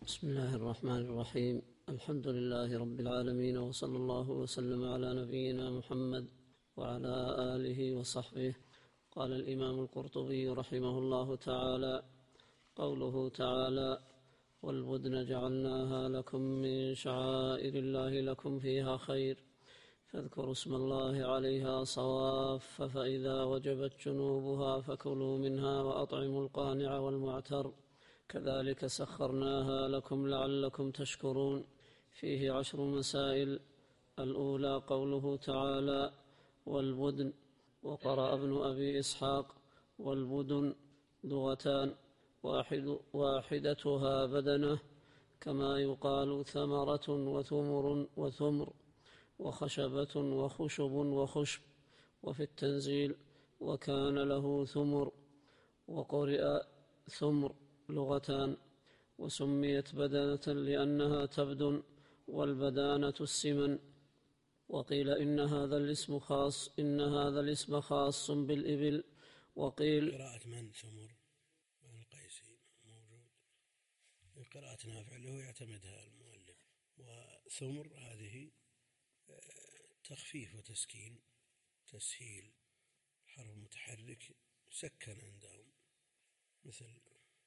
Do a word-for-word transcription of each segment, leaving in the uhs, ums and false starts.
بسم الله الرحمن الرحيم. الحمد لله رب العالمين، وصلى الله وسلم على نبينا محمد وعلى آله وصحبه. قال الإمام القرطبي رحمه الله تعالى: قوله تعالى: والبدن جعلناها لكم من شعائر الله لكم فيها خير، فاذكروا اسم الله عليها صواف، فإذا وجبت جنوبها فكلوا منها وأطعموا القانع والمعتر، كذلك سخرناها لكم لعلكم تشكرون. فيه عشر مسائل. الأولى قوله تعالى: والبدن. وقرأ ابن أبي إسحاق: والبدن لغتان، واحد واحدتها بدنة، كما يقال ثمرة وثمر وثمر، وخشبة وخشب وخشب. وفي التنزيل: وكان له ثمر. وقرئ ثمر لغتان. وسميت بدنة لأنها تبدن، والبدانة السمن. وقيل إن هذا الاسم خاص إن هذا الاسم خاص بالإبل. وقيل قراءة من ثمر من القيسي موجود، قراءة نافع له يعتمدها المؤلف. وثمر هذه تخفيف وتسكين، تسهيل، حرف متحرك سكن عندهم، مثل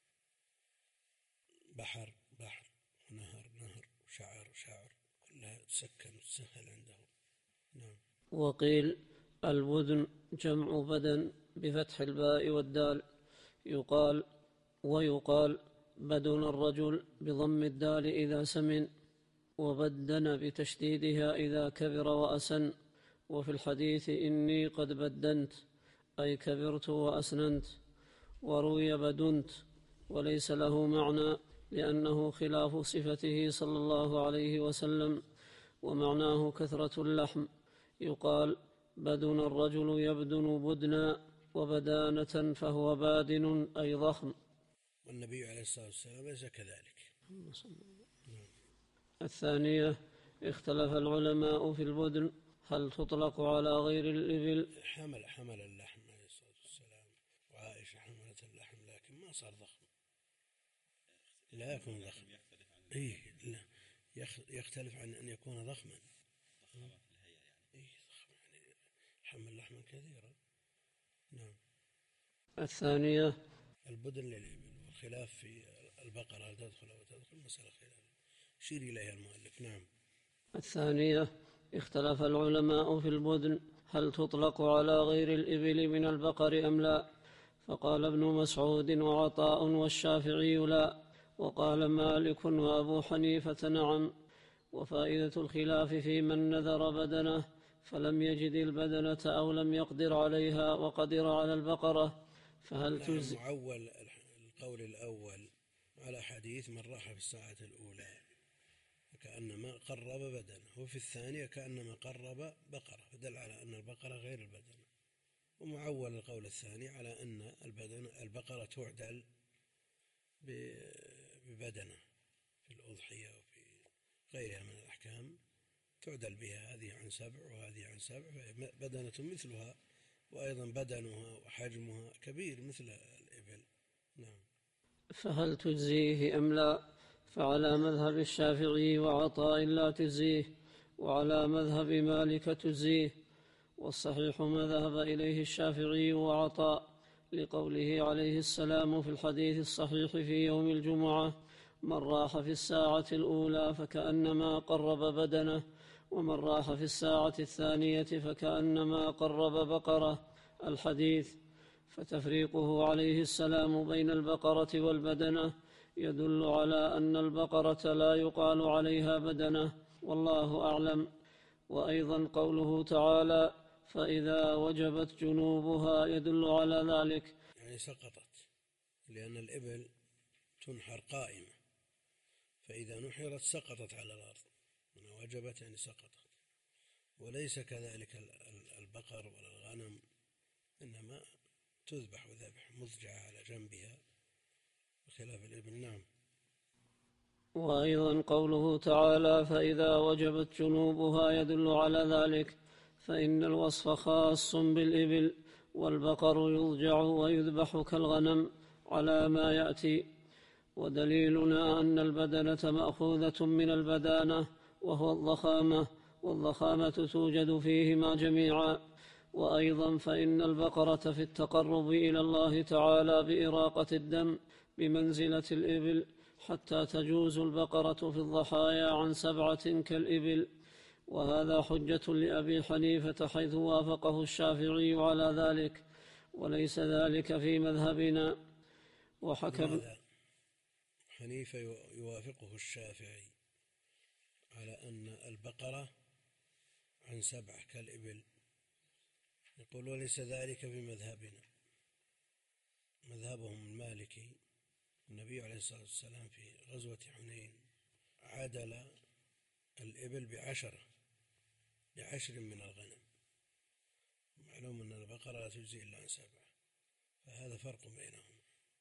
بحر بحر، ونهر نهر، وشعر شعر، كلها تسكن وتسهل عندهم. نعم. وقيل البدن جمع بدن بفتح الباء والدال، يقال ويقال بدن الرجل بضم الدال إذا سمن، وبدن بتشديدها إذا كبر وأسن. وفي الحديث: إني قد بدنت، أي كبرت وأسننت. وروي بدنت، وليس له معنى، لأنه خلاف صفته صلى الله عليه وسلم، ومعناه كثرة اللحم. يقال بدن الرجل يبدن بدنا، وبدانة فهو بادن أي ضخم. والنبي عليه الصلاة والسلام ليس كذلك. الثانية: اختلف العلماء في البدن، هل تطلق على غير الإبل؟ حمل حمل اللحم عليه الصلاة والسلام، وعائشة حملت اللحم لكن ما صار ضخم، لا يكون ضخم. إيه لا يختلف عن أن يكون ضخما. إيه ضخم يعني حمل لحما كثيرا. نعم. الثانية: البدن للإبل، والخلاف في البقرة هل تدخل أو تدخل مسألة خلاف شير إليها المؤلف. نعم. الثانية: اختلف العلماء في البدن، هل تطلق على غير الإبل من البقر أم لا؟ فقال ابن مسعود وعطاء والشافعي لا، وقال مالك وأبو حنيفة نعم. وفائدة الخلاف في من نذر بدنه فلم يجد البدنة أو لم يقدر عليها وقدر على البقرة، فهل تجزي؟ معول القول الأول على حديث من راح في الساعة الأولى كأنما قرب بدنه، وفي الثانية كأنما قرب بقرة، فدل على أن البقرة غير البدنة. ومعول القول الثاني على أن البدن البقرة تعدل ببدنة في الأضحية وفي غيرها من الأحكام، تعدل بها، هذه عن سبع وهذه عن سبع، بدنة مثلها، وأيضا بدنها وحجمها كبير مثل الإبل. نعم. فهل تجزيه أم لا؟ فعلى مذهب الشافعي وعطاء لا تجزيه، وعلى مذهب مالك تجزيه. والصحيح ما ذهب إليه الشافعي وعطاء، لقوله عليه السلام في الحديث الصحيح في يوم الجمعة: من راح في الساعة الأولى فكأنما قرب بدنه، ومن راح في الساعة الثانية فكأنما قرب بقرة، الحديث. فتفريقه عليه السلام بين البقرة والبدنة يدل على أن البقرة لا يقال عليها بدنة، والله أعلم. وأيضا قوله تعالى: فإذا وجبت جنوبها يدل على ذلك، يعني سقطت، لأن الإبل تنحر قائمة، فإذا نحرت سقطت على الأرض، من وجبت يعني سقطت. وليس كذلك البقر ولا الغنم، إنما تذبح وذبح مضجعة على جنبها بخلاف الإبل. نعم. وأيضا قوله تعالى: فإذا وجبت جنوبها يدل على ذلك، فإن الوصف خاص بالإبل، والبقر يضجع ويذبح كالغنم على ما يأتي. ودليلنا أن البدنة مأخوذة من البدانة وهو الضخامة، والضخامة توجد فيهما جميعا. وأيضا فإن البقرة في التقرب إلى الله تعالى بإراقة الدم بمنزلة الإبل، حتى تجوز البقرة في الضحايا عن سبعة كالإبل. وهذا حجة لأبي حنيفة حيث وافقه الشافعي على ذلك، وليس ذلك في مذهبنا. وحكى حنيفة يوافقه الشافعي على أن البقرة عن سبعة كالإبل، يقول وليس ذلك في مذهبنا. مذهبهم المالكي، النبي عليه الصلاة والسلام في غزوة حنين عدل الإبل بعشرة بعشر من الغنم، معلوم أن البقرة لا تجزي إلا عن سبعة، فهذا فرق بينهم.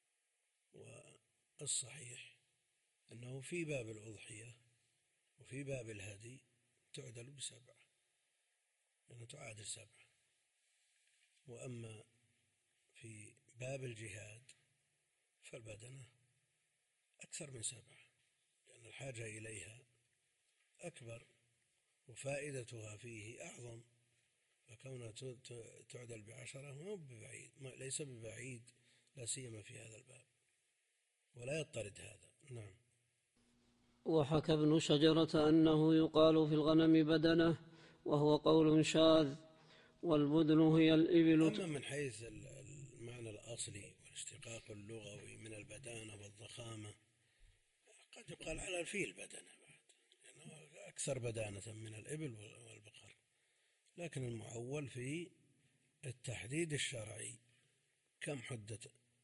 والصحيح أنه في باب الأضحية وفي باب الهدي تعدل بسبعة، لأنها تعادل سبعة. وأما في باب الجهاد فالبدنة أكثر من سبعة، لأن الحاجة إليها أكبر وفائدتها فيه أعظم، فكونها تعدل بعشرة مو ببعيد، ليس ببعيد، لا سيما في هذا الباب، ولا يضطرد هذا. نعم. وحكى ابن شجرة أنه يقال في الغنم بدنة، وهو قول شاذ، والبدن هي الإبل. أما من حيث المعنى الأصلي والاشتقاق اللغوي من البدانة والضخامة قد يقال على الفيل بدنة بعد، لأنه أكثر بدانة من الإبل والبقر، لكن المعول في التحديد الشرعي كم حدة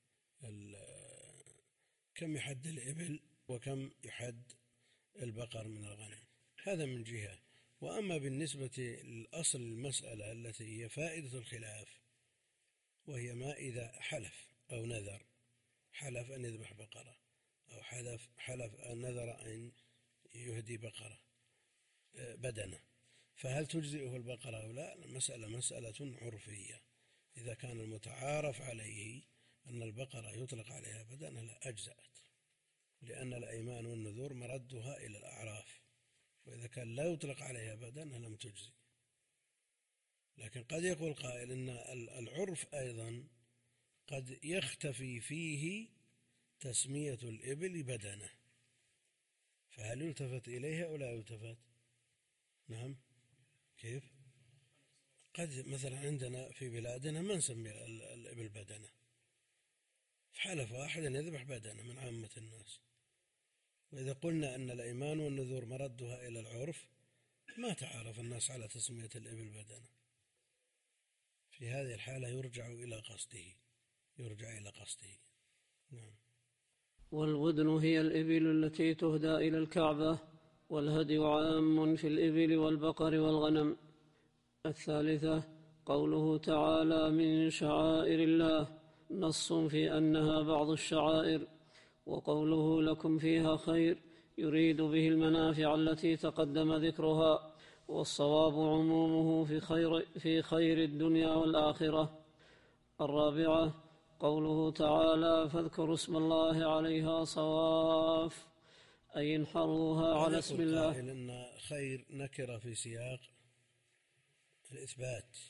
كم يحد الإبل وكم يحد البقر من الغنم، هذا من جهة. وأما بالنسبة للأصل المسألة التي هي فائدة الخلاف، وهي ما إذا حلف أو نذر، حلف أن يذبح بقرة أو حلف حلف أن نذر أن يهدي بقرة بدنة، فهل تجزئه البقرة أو لا؟ المسألة مسألة عرفية. إذا كان المتعارف عليه أن البقرة يطلق عليها بدنة لا أجزأت، لأن الأيمان والنذور مردها إلى الأعراف، وإذا كان لا يطلق عليها بدنة لم تجزي. لكن قد يقول قائل إن العرف أيضا قد يختفي فيه تسمية الإبل بدنة، فهل يلتفت إليها أو لا يلتفت؟ نعم. كيف؟ قد مثلا عندنا في بلادنا ما نسمي الإبل بدنة، فحلف واحد أن يذبح بدنة من عامة الناس، وإذا قلنا أن الأيمان والنذور مردها إلى العرف ما تعارف الناس على تسمية الإبل بدنة، في هذه الحالة يرجع إلى قصده يرجع إلى قصده. نعم. والبدن هي الإبل التي تهدى إلى الكعبة، والهدي عام في الإبل والبقر والغنم. الثالثة قوله تعالى من شعائر الله، نص في أنها بعض الشعائر. وقوله لكم فيها خير يريد به المنافع التي تقدم ذكرها، والصواب عمومه في خير, في خير الدنيا والآخرة. الرابعة قوله تعالى فاذكروا اسم الله عليها صواف، أي انحروها على اسم الله. قائل إن خير نكرة في سياق الإثبات،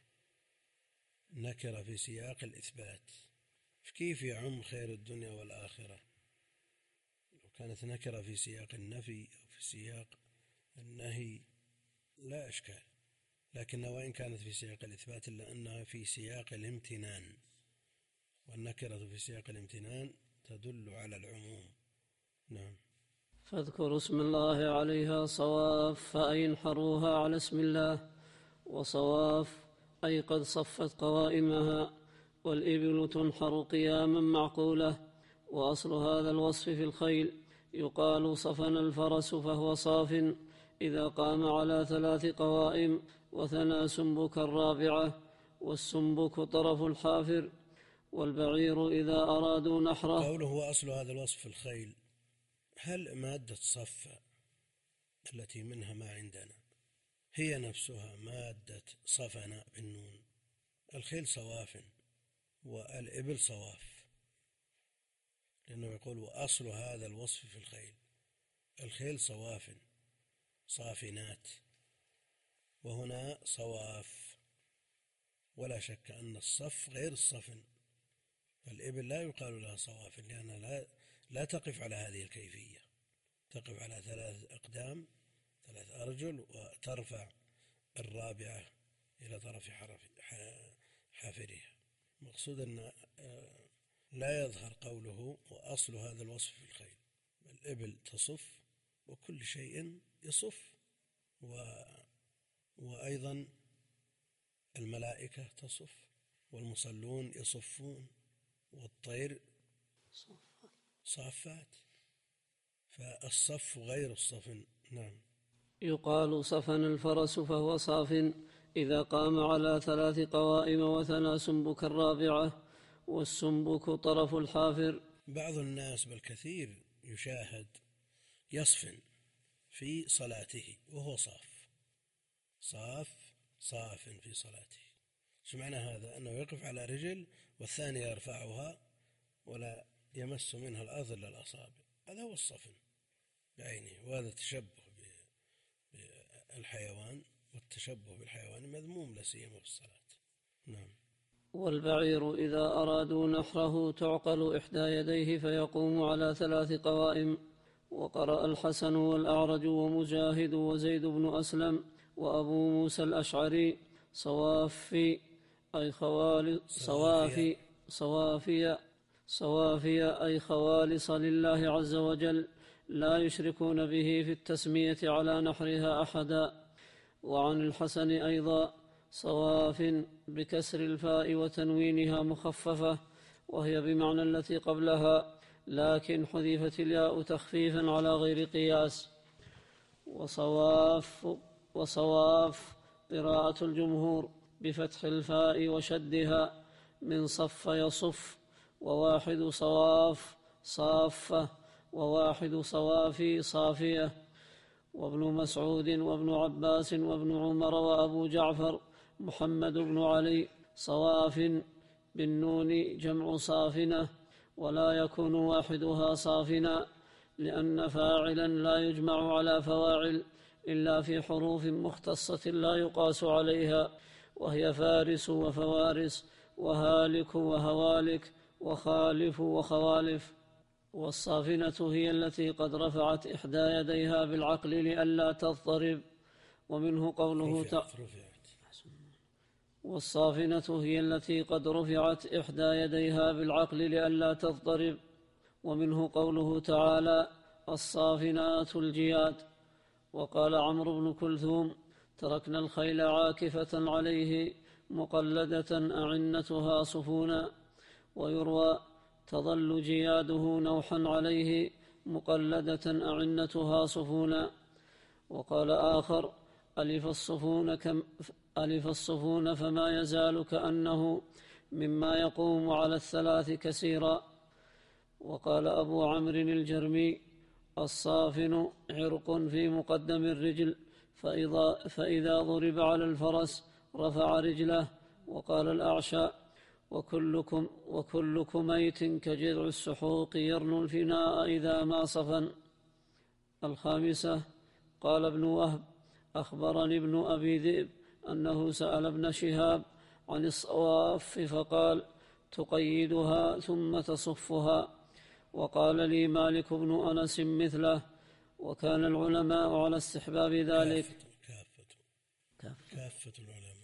نكرة في سياق الإثبات، كيف يعم خير الدنيا والآخرة؟ لو كانت نكرة في سياق النفي أو في سياق النهي لا إشكال، لكن وإن كانت في سياق الإثبات إلا أنها في سياق الامتنان، والنكرة في سياق الامتنان تدل على العموم. نعم. فاذكروا اسم الله عليها صواف، أي انحروها على اسم الله. وصواف أي قد صفت قوائمها، والإبل تنحر قياما معقولة. وأصل هذا الوصف في الخيل، يقال صفن الفرس فهو صاف إذا قام على ثلاث قوائم، وثنى سنبك الرابعة، والسنبك طرف الحافر، والبعير إذا أرادوا نحره. قوله هو أصل هذا الوصف في الخيل، هل مادة صف التي منها ما عندنا هي نفسها مادة صفن بالنون؟ الخيل صواف والإبل صواف، لأنه يقول وأصل هذا الوصف في الخيل. الخيل صواف صافنات، وهنا صواف، ولا شك أن الصف غير الصفن، فالإبل لا يقال لها صواف لأنها لا, لا تقف على هذه الكيفية، تقف على ثلاث أقدام ثلاث أرجل وترفع الرابعة إلى طرف حافرها. مقصود أن لا يظهر قوله وأصل هذا الوصف في الخيل. الإبل تصف وكل شيء يصف، و... وأيضا الملائكة تصف، والمصلون يصفون، والطير صافات، فالصف غير الصفن. نعم. يقال صفن الفرس فهو صاف إذا قام على ثلاث قوائم وثنى سنبك الرابعة، والسنبك طرف الحافر. بعض الناس بالكثير يشاهد يصفن في صلاته وهو صاف صاف صاف في صلاته. شو معنى هذا؟ أنه يقف على رجل والثانية يرفعها ولا يمس منها الأرض إلا الأصابع، هذا هو الصفن بعينه، وهذا تشبه بالحيوان، والتشبه بالحيوان مذموم لا سيما في الصلاة. نعم. والبعير إذا أرادوا نحره تعقل إحدى يديه فيقوم على ثلاث قوائم. وقرأ الحسن والأعرج ومجاهد وزيد بن أسلم وأبو موسى الأشعري صوافي أي خوالص صوافي صوافي صوافي أي خوالص لله عز وجل لا يشركون به في التسمية على نحرها أحدا. وعن الحسن أيضا صواف بكسر الفاء وتنوينها مخففة، وهي بمعنى التي قبلها، لكن حذفت الياء تخفيفا على غير قياس. وصواف وصواف قراءة الجمهور بفتح الفاء وشدها من صف يصف، وواحد صواف صافة، وواحد صوافي صافية. وابن مسعود وابن عباس وابن عمر وأبو جعفر محمد بن علي صواف بالنون جمع صافنة، ولا يكون واحدها صافنا، لأن فاعلا لا يجمع على فواعل إلا في حروف مختصة لا يقاس عليها، وهي فارس وفوارس وهالك وهوالك وخالف وخوالف. والصافنة هي التي قد رفعت إحدى يديها بالعقل لئلا تضطرب، ومنه قوله تعالى والصافنة هي التي قد رفعت إحدى يديها بالعقل لئلا تضطرب، ومنه قوله تعالى الصافنات الجياد. وقال عمرو بن كلثوم تركنا الخيل عاكفة عليه مقلدة أعنتها صفونا. ويروى تظل جياده نوحا عليه مقلدة أعنتها صفونا. وقال آخر ألف الصفون, كم ألف الصفون فما يزال كأنه مما يقوم على الثلاث كثيرا. وقال أبو عمرو الجرمي الصافن عرق في مقدم الرجل، فإذا, فإذا ضرب على الفرس رفع رجله. وقال الأعشى وكلكم, وكلكم ميت كجذع السحوق يرنو الفناء إذا ما صفن. الخامسة قال ابن وهب أخبرني ابن أبي ذئب أنه سأل ابن شهاب عن الصواف فقال تقيدها ثم تصفها. وقال لي مالك بن أنس مثله. وكان العلماء على استحباب ذلك كافة, كافة, كافة العلماء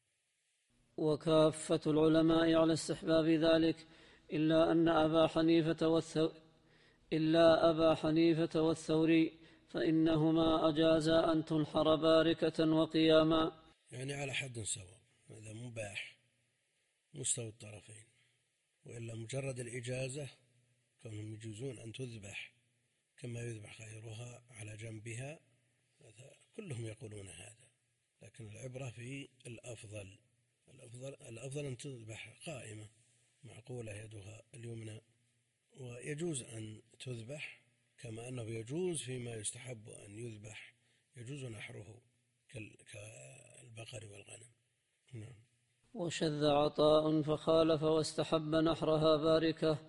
وكافة العلماء على استحباب ذلك إلا أن أبا حنيفة والثو... إلا أبا حنيفة والثوري فإنهما أجازا أن تنحر باركة وقياما، يعني على حد سواء، هذا مباح مستوى الطرفين. وإلا مجرد الإجازة كونهم يجوزون أن تذبح كما يذبح غيرها على جنبها، كلهم يقولون هذا، لكن العبرة في الأفضل. الأفضل, الأفضل أن تذبح قائمة معقولة يدها اليمنى، ويجوز أن تذبح كما أنه يجوز فيما يستحب أن يذبح، يجوز نحره كالبقر والغنم. نعم. وشذ عطاء فخالف واستحب نحرها باركة،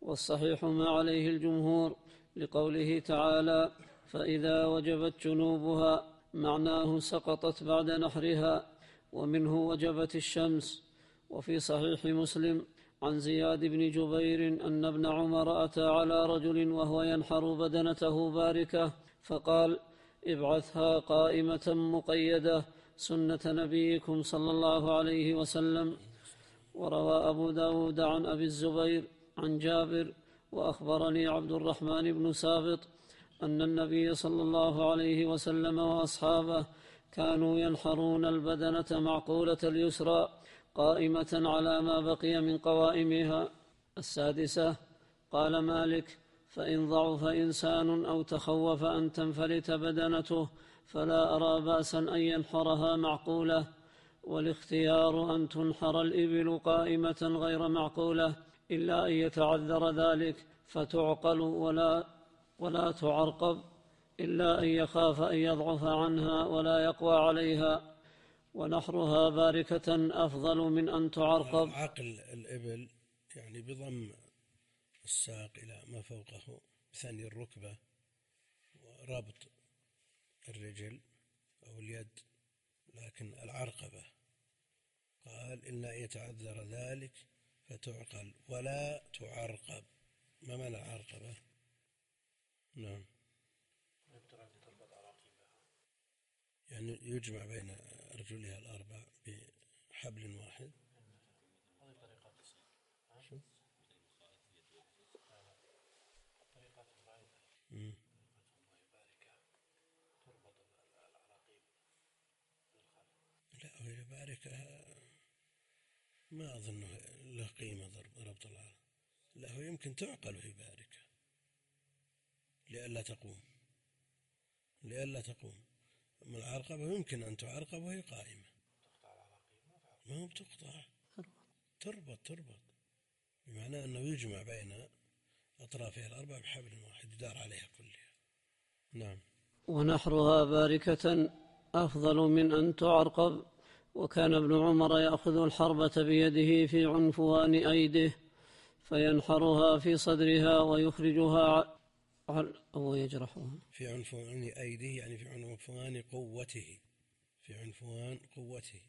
والصحيح ما عليه الجمهور لقوله تعالى: فإذا وجبت جنوبها، معناه سقطت بعد نحرها، ومنه وجبت الشمس. وفي صحيح مسلم عن زياد بن جبير أن ابن عمر أتى على رجل وهو ينحر بدنته باركة فقال: ابعثها قائمة مقيدة سنة نبيكم صلى الله عليه وسلم. وروى أبو داود عن أبي الزبير عن جابر: وأخبرني عبد الرحمن بن سابط أن النبي صلى الله عليه وسلم وأصحابه كانوا ينحرون البدنة معقولة اليسرى قائمة على ما بقي من قوائمها. السادسة: قال مالك: فإن ضعف إنسان أو تخوف أن تنفلت بدنته فلا أرى بأسا أن ينحرها معقولة، والاختيار أن تنحر الإبل قائمة غير معقولة إلا أن يتعذر ذلك فتعقل ولا, ولا تعرقب إلا أن يخاف أن يضعف عنها ولا يقوى عليها، ونحرها باركة أفضل من أن تعرقب. عقل الإبل يعني بضم الساق إلى ما فوقه بثني الركبة وربط الرجل أو اليد، لكن العرقبة قال إلا يتعذر ذلك فتعقل ولا تعرقب. ما معنى العرقبة؟ نعم، يعني يجمع بين رجلها الأربع بحبل واحد. مم. لا، وهي باركة ما أظن له قيمة ربط العرق. لا، هو يمكن تعقل وهي باركة لئلا تقوم لئلا تقوم أما العرقبة يمكن أن تعرقب وهي قائمة، ما هو بتقطع، تربط تربط بمعنى أنه يجمع بين أطرافها الأربع بحبل واحد يدار عليها كلها. نعم. ونحرها باركة أفضل من أن تعرقب. وكان ابن عمر يأخذ الحربة بيده في عنفوان أيده فينحرها في صدرها ويخرجها أو يجرحها في عنفوان أيده يعني في عنفوان قوته في عنفوان قوته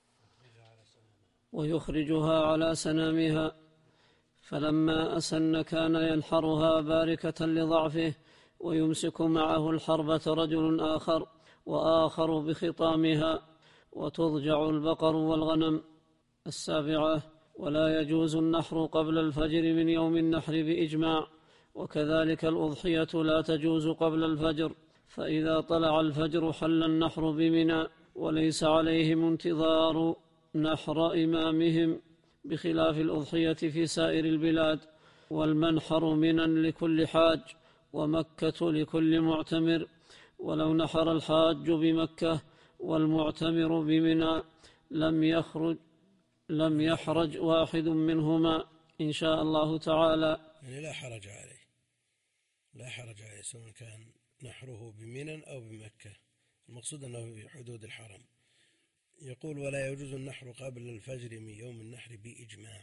ويخرجها على سنامها. فلما أسن كان ينحرها باركة لضعفه، ويمسك معه الحربة رجل آخر وآخر بخطامها، وتضجع البقر والغنم. السابعة: ولا يجوز النحر قبل الفجر من يوم النحر بإجماع، وكذلك الأضحية لا تجوز قبل الفجر، فإذا طلع الفجر حل النحر بمنى، وليس عليهم انتظار نحر إمامهم بخلاف الأضحية في سائر البلاد. والمنحر منى لكل حاج، ومكة لكل معتمر، ولو نحر الحاج بمكة والمعتمر بمنى لم يخرج لم يحرج واحد منهما إن شاء الله تعالى. يعني لا حرج عليه لا حرج عليه سواء كان نحره بمنى أو بمكة، المقصود أنه في حدود الحرم. يقول: ولا يجوز النحر قبل الفجر من يوم النحر بإجماع،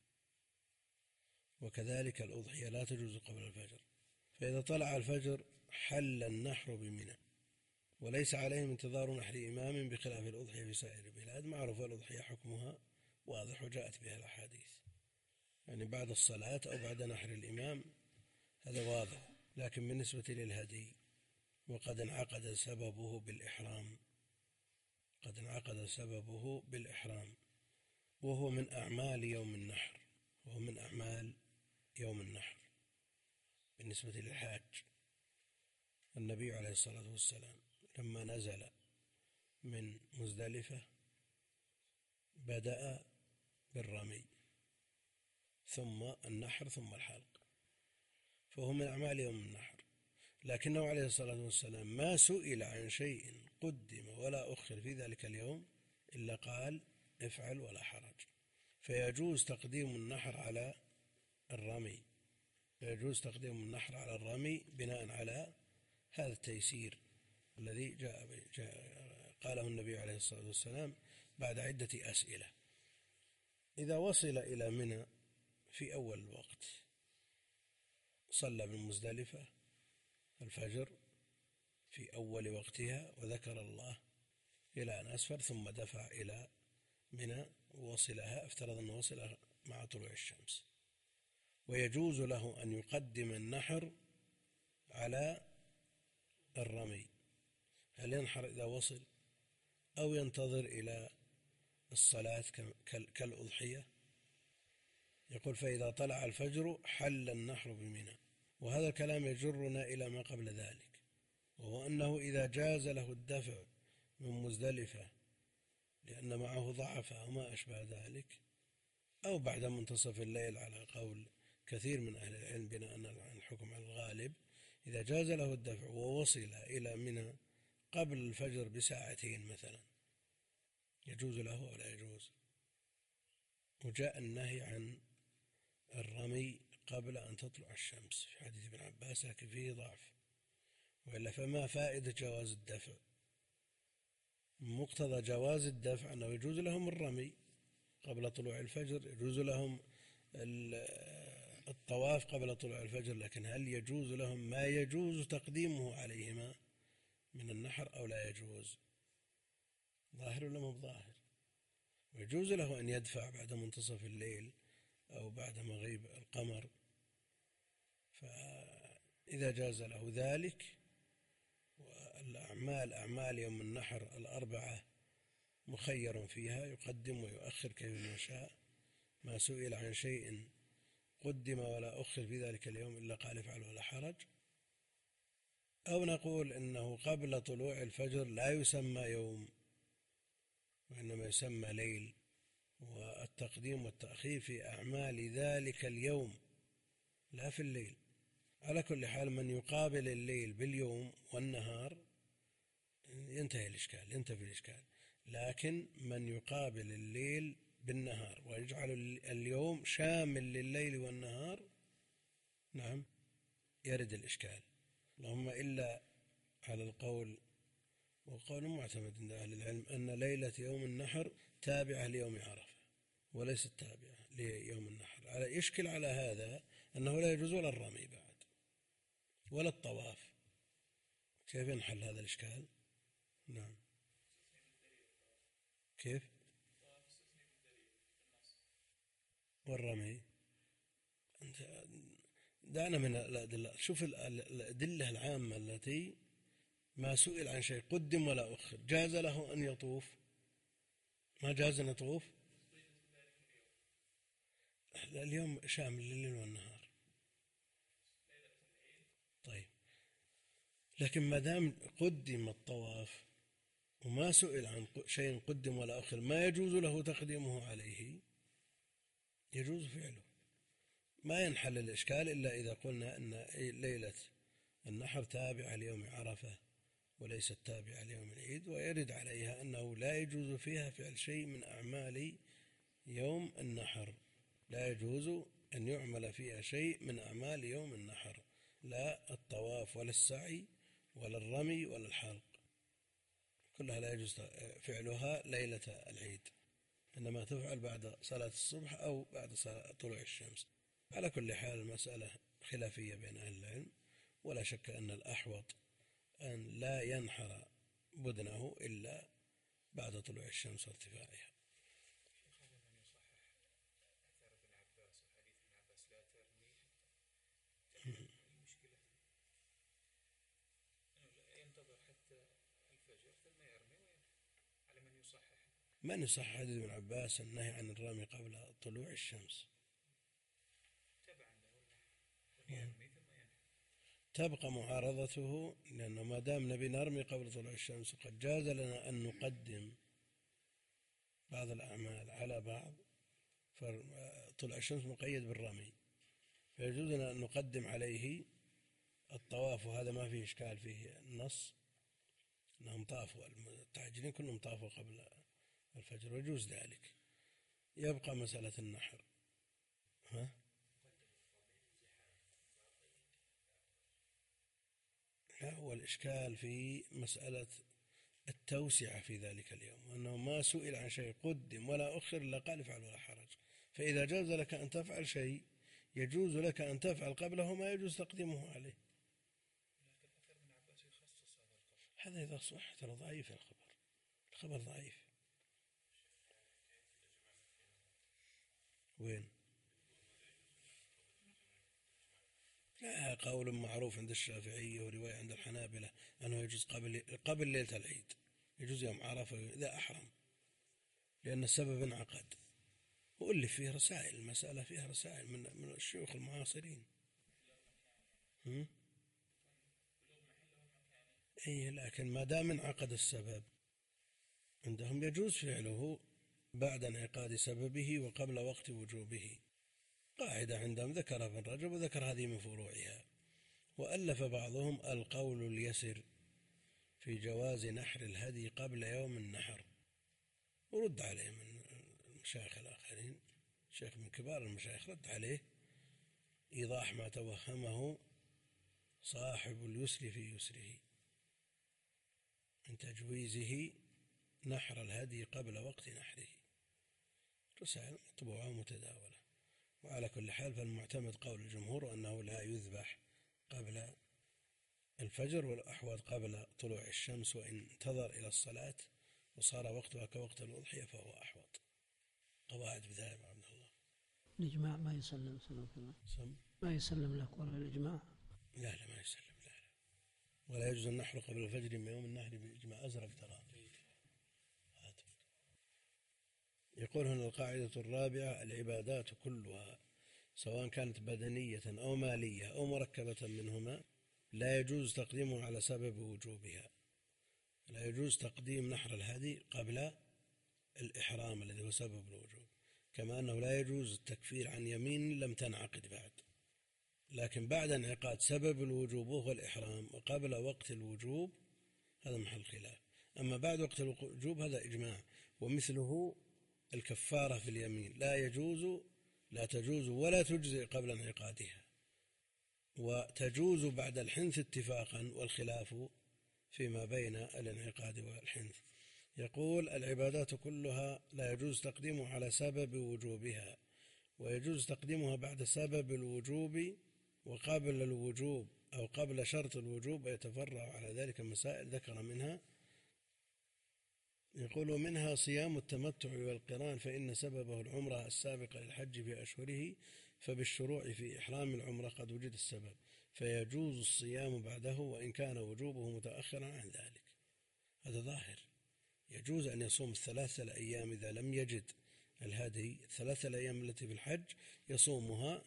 وكذلك الأضحية لا تجوز قبل الفجر، فإذا طلع الفجر حل النحر بمنى، وليس عليهم انتظار نحر إمام بخلاف الأضحية في سائر البلاد. معروف الأضحية حكمها واضح وجاءت بها الأحاديث، يعني بعد الصلاة أو بعد نحر الإمام، هذا واضح. لكن بالنسبة للهدي وقد انعقد سببه بالإحرام قد انعقد سببه بالإحرام وهو من أعمال يوم النحر وهو من أعمال يوم النحر بالنسبة للحاج. النبي عليه الصلاة والسلام لما نزل من مزدلفة بدأ بالرمي ثم النحر ثم الحلق، فهو من أعمال يوم النحر. لكنه عليه الصلاة والسلام ما سئل عن شيء قدم ولا أخر في ذلك اليوم إلا قال: افعل ولا حرج. فيجوز تقديم النحر على الرمي فيجوز تقديم النحر على الرمي بناء على هذا التيسير الذي جاء, جاء قاله النبي عليه الصلاة والسلام بعد عدة أسئلة. إذا وصل إلى منى في أول الوقت صلى بالمزدلفة الفجر في أول وقتها وذكر الله إلى أن أسفر، ثم دفع إلى منى ووصلها، افترض أن وصلها مع طلوع الشمس. ويجوز له أن يقدم النحر على الرمي، هل ينحر إذا وصل أو ينتظر إلى الصلاة كالأضحية؟ يقول فإذا طلع الفجر حل النحر بمنى. وهذا الكلام يجرنا إلى ما قبل ذلك، وهو أنه إذا جاز له الدفع من مزدلفة لأن معه ضعفة أو ما أشبه ذلك، أو بعد منتصف الليل على قول كثير من أهل العلم بناء على الحكم على الغالب، إذا جاز له الدفع ووصل إلى منى قبل الفجر بساعتين مثلا يجوز له ولا يجوز؟ وجاء النهي عن الرمي قبل أن تطلع الشمس في حديث ابن عباس، لكن فيه ضعف، وإلا فما فائدة جواز الدفع؟ مقتضى جواز الدفع أنه يجوز لهم الرمي قبل طلوع الفجر، يجوز لهم الطواف قبل طلوع الفجر، لكن هل يجوز لهم ما يجوز تقديمه عليهما من النحر أو لا يجوز؟ ظاهر ولا مو ظاهر؟ ويجوز له أن يدفع بعد منتصف الليل أو بعد مغيب القمر، فإذا جاز له ذلك. والأعمال أعمال يوم النحر الأربعة مخير فيها، يقدم ويؤخر كيف يشاء، ما سئل عن شيء قدم ولا أخر في ذلك اليوم إلا قال افعل ولا حرج. أو نقول إنه قبل طلوع الفجر لا يسمى يوم وإنما يسمى ليل، والتقديم والتأخير في أعمال ذلك اليوم لا في الليل. على كل حال من يقابل الليل باليوم والنهار ينتهي الإشكال، ينتهي الإشكال، لكن من يقابل الليل بالنهار ويجعل اليوم شامل لليل والنهار نعم يرد الإشكال، اللهم إلا على القول، وقول معتمد عند أهل العلم، أن ليلة يوم النحر تابعة ليوم عرفة وليست تابعة ليوم النحر. على يشكل على هذا أنه لا يجوز ولا الرمي بعد ولا الطواف، كيف ينحل هذا الإشكال؟ نعم كيف؟ والرمي دعنا من الأدلة، شوف الأدلة العامة التي ما سئل عن شيء قدم ولا أخر، جاز له أن يطوف، ما جاز أن يطوف اليوم شامل لليل والنهار. طيب لكن ما دام قدم الطواف وما سئل عن شيء قدم ولا أخر ما يجوز له تقديمه عليه، يجوز فعله، ما ينحل الإشكال إلا إذا قلنا أن ليلة النحر تابعة ليوم عرفة وليست تابعة ليوم العيد، ويرد عليها أنه لا يجوز فيها فعل شيء من أعمال يوم النحر، لا يجوز أن يعمل فيها شيء من أعمال يوم النحر، لا الطواف ولا السعي ولا الرمي ولا الحلق، كلها لا يجوز فعلها ليلة العيد، إنما تفعل بعد صلاة الصبح أو بعد طلوع الشمس. على كل حال المسألة خلافية بين أهل العلم، ولا شك أن الأحوط أن لا ينحر بدنه إلا بعد طلوع الشمس وارتفاعها. من يصح حديث ابن عباس النهي عن الرمي قبل طلوع الشمس؟ تبقى معارضته، لأنه ما دام نبي نرمي قبل طلوع الشمس قد جاز لنا أن نقدم بعض الأعمال على بعض، فطلع الشمس مقيد بالرمي، فيجوز لنا أن نقدم عليه الطواف، وهذا ما فيه إشكال، فيه النص أنهم طافوا، التعجلين كلهم طافوا قبل الفجر ويجوز ذلك. يبقى مسألة النحر، ها؟ هو الإشكال في مسألة التوسعة في ذلك اليوم، أنه ما سئل عن شيء قدم ولا أخر إلا قال افعل ولا حرج، فإذا جاز لك أن تفعل شيء يجوز لك أن تفعل قبله ما يجوز تقديمه عليه. هذا إذا صح، ترى ضعيف الخبر، الخبر ضعيف. وين؟ لا، قول معروف عند الشافعية ورواية عند الحنابلة أنه يجوز قبل قبل ليلة العيد، يجوز يوم عرفة إذا أحرم، لأن السبب انعقد. وألف فيه رسائل، المسألة فيها رسائل من من الشيوخ المعاصرين. هم؟ إيه، لكن ما دام انعقد السبب عندهم يجوز فعله بعد انعقاد سببه وقبل وقت وجوبه. قاعدة عندهم ذكرها ابن رجب وذكر هذه من فروعها. وألف بعضهم القول اليسر في جواز نحر الهدي قبل يوم النحر، ورد عليه من المشايخ الآخرين، شيخ من كبار المشايخ رد عليه إيضاح ما توهمه صاحب اليسر في يسره من تجويزه نحر الهدي قبل وقت نحره، رسائل مطبوعة ومتداولة. وعلى كل حال فالمعتمد قول الجمهور أنه لا يذبح قبل الفجر، والأحوط قبل طلوع الشمس، وإن انتظر إلى الصلاة وصار وقتها كوقت الأضحية فهو أحوط. قواعد بذلك عبد الله. الإجماع ما يسلم سلام الله. سم ما يسلم لك ولا الإجماع؟ لا لا ما يسلم، لا لا. ولا يجوز النحر قبل الفجر من يوم النحر بالإجماع. أزرق ترى. يقول هنا القاعدة الرابعة: العبادات كلها سواء كانت بدنية أو مالية أو مركبة منهما لا يجوز تقديمها على سبب وجوبها. لا يجوز تقديم نحر الهدي قبل الإحرام الذي هو سبب الوجوب، كما أنه لا يجوز التكفير عن يمين لم تنعقد بعد، لكن بعد انعقاد سبب الوجوب وهو الإحرام وقبل وقت الوجوب هذا محل خلاف. أما بعد وقت الوجوب هذا إجماع. ومثله الكفارة في اليمين لا يجوز لا تجوز ولا تجزئ قبل انعقادها، وتجوز بعد الحنث اتفاقا، والخلاف فيما بين الانعقاد والحنث. يقول العبادات كلها لا يجوز تقديمها على سبب وجوبها، ويجوز تقديمها بعد سبب الوجوب وقبل الوجوب أو قبل شرط الوجوب، ويتفرع على ذلك مسائل ذكر منها. يقول منها صيام التمتع والقران، فإن سببه العمرة السابقة للحج في أشهره، فبالشروع في إحرام العمرة قد وجد السبب، فيجوز الصيام بعده وإن كان وجوبه متأخرا عن ذلك. هذا ظاهر، يجوز أن يصوم الثلاثة الأيام إذا لم يجد الهدي، الثلاثة الأيام التي في الحج يصومها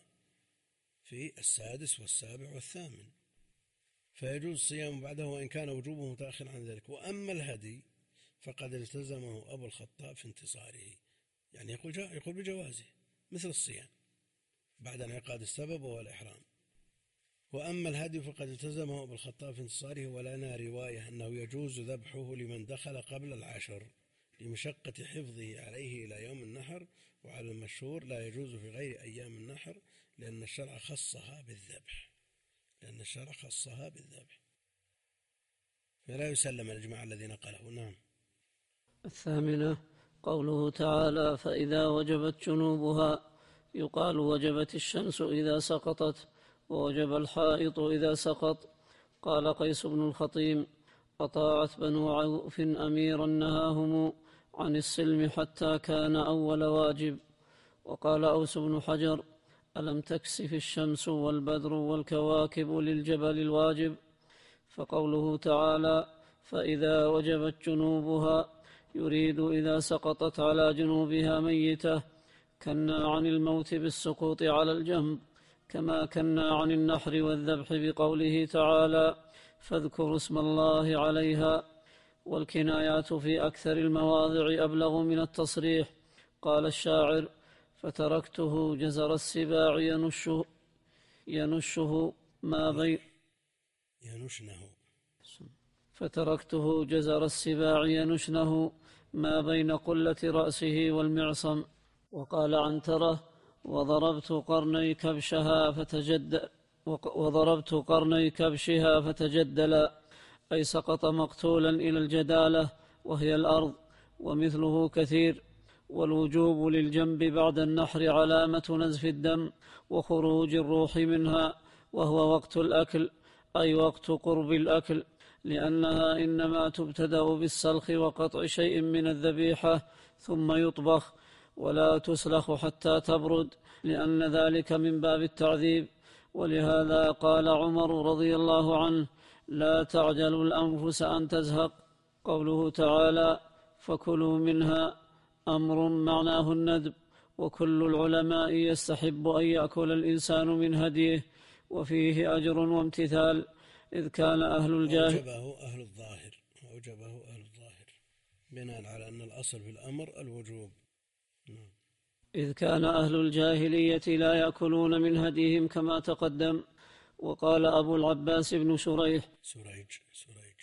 في السادس والسابع والثامن، فيجوز الصيام بعده وإن كان وجوبه متأخرا عن ذلك. وأما الهدي فقد التزمه أبو الخطاب في انتصاره، يعني يقول يقول بجوازه مثل الصيام بعد انعقاد السبب وهو الإحرام. وأما الهدي فقد التزمه أبو الخطاب في انتصاره، ولنا رواية أنه يجوز ذبحه لمن دخل قبل العشر لمشقة حفظه عليه إلى يوم النحر. وعلى المشهور لا يجوز في غير أيام النحر، لأن الشرع خصها بالذبح لأن الشرع خصها بالذبح فلا يسلم الإجماع الذي نقله. نعم. الثامنة قوله تعالى: فإذا وجبت جنوبها، يقال وجبت الشمس إذا سقطت، ووجب الحائط إذا سقط. قال قيس بن الخطيم: أطاعت بنو عوف أميرا نهاهم عن السلم حتى كان أول واجب. وقال أوس بن حجر: ألم تكسف الشمس والبدر والكواكب للجبل الواجب؟ فقوله تعالى: فإذا وجبت جنوبها يريد إذا سقطت على جنوبها ميتة، كنا عن الموت بالسقوط على الجنب، كما كنا عن النحر والذبح بقوله تعالى: فاذكروا اسم الله عليها. والكنايات في أكثر المواضع أبلغ من التصريح. قال الشاعر: فتركته جزر السباع ينشه, ينشه ما بين ينشنه فتركته جزر السباع ينشنه ما بين قلة رأسه والمعصم. وقال عنترة: وضربت قرني كبشها فتجد وضربت قرني كبشها فتجدلا، أي سقط مقتولا إلى الجدالة وهي الأرض، ومثله كثير. والوجوب للجنب بعد النحر علامة نزف الدم وخروج الروح منها، وهو وقت الأكل أي وقت قرب الأكل، لأنها إنما تبتدأ بالسلخ وقطع شيء من الذبيحة ثم يطبخ، ولا تسلخ حتى تبرد، لأن ذلك من باب التعذيب. ولهذا قال عمر رضي الله عنه: لا تعجلوا الأنفس أن تزهق. قوله تعالى: فكلوا منها، أمر معناه الندب، وكل العلماء يستحب أن يأكل الإنسان من هديه، وفيه أجر وامتثال، إذ كان أهل الجاهل أوجبه أهل الظاهر أوجبه أهل الظاهر بناء على أن الأصل في الأمر الوجوب. إذ كان أهل الجاهلية لا يأكلون من هديهم كما تقدم. وقال أبو العباس بن سريج سريج سريج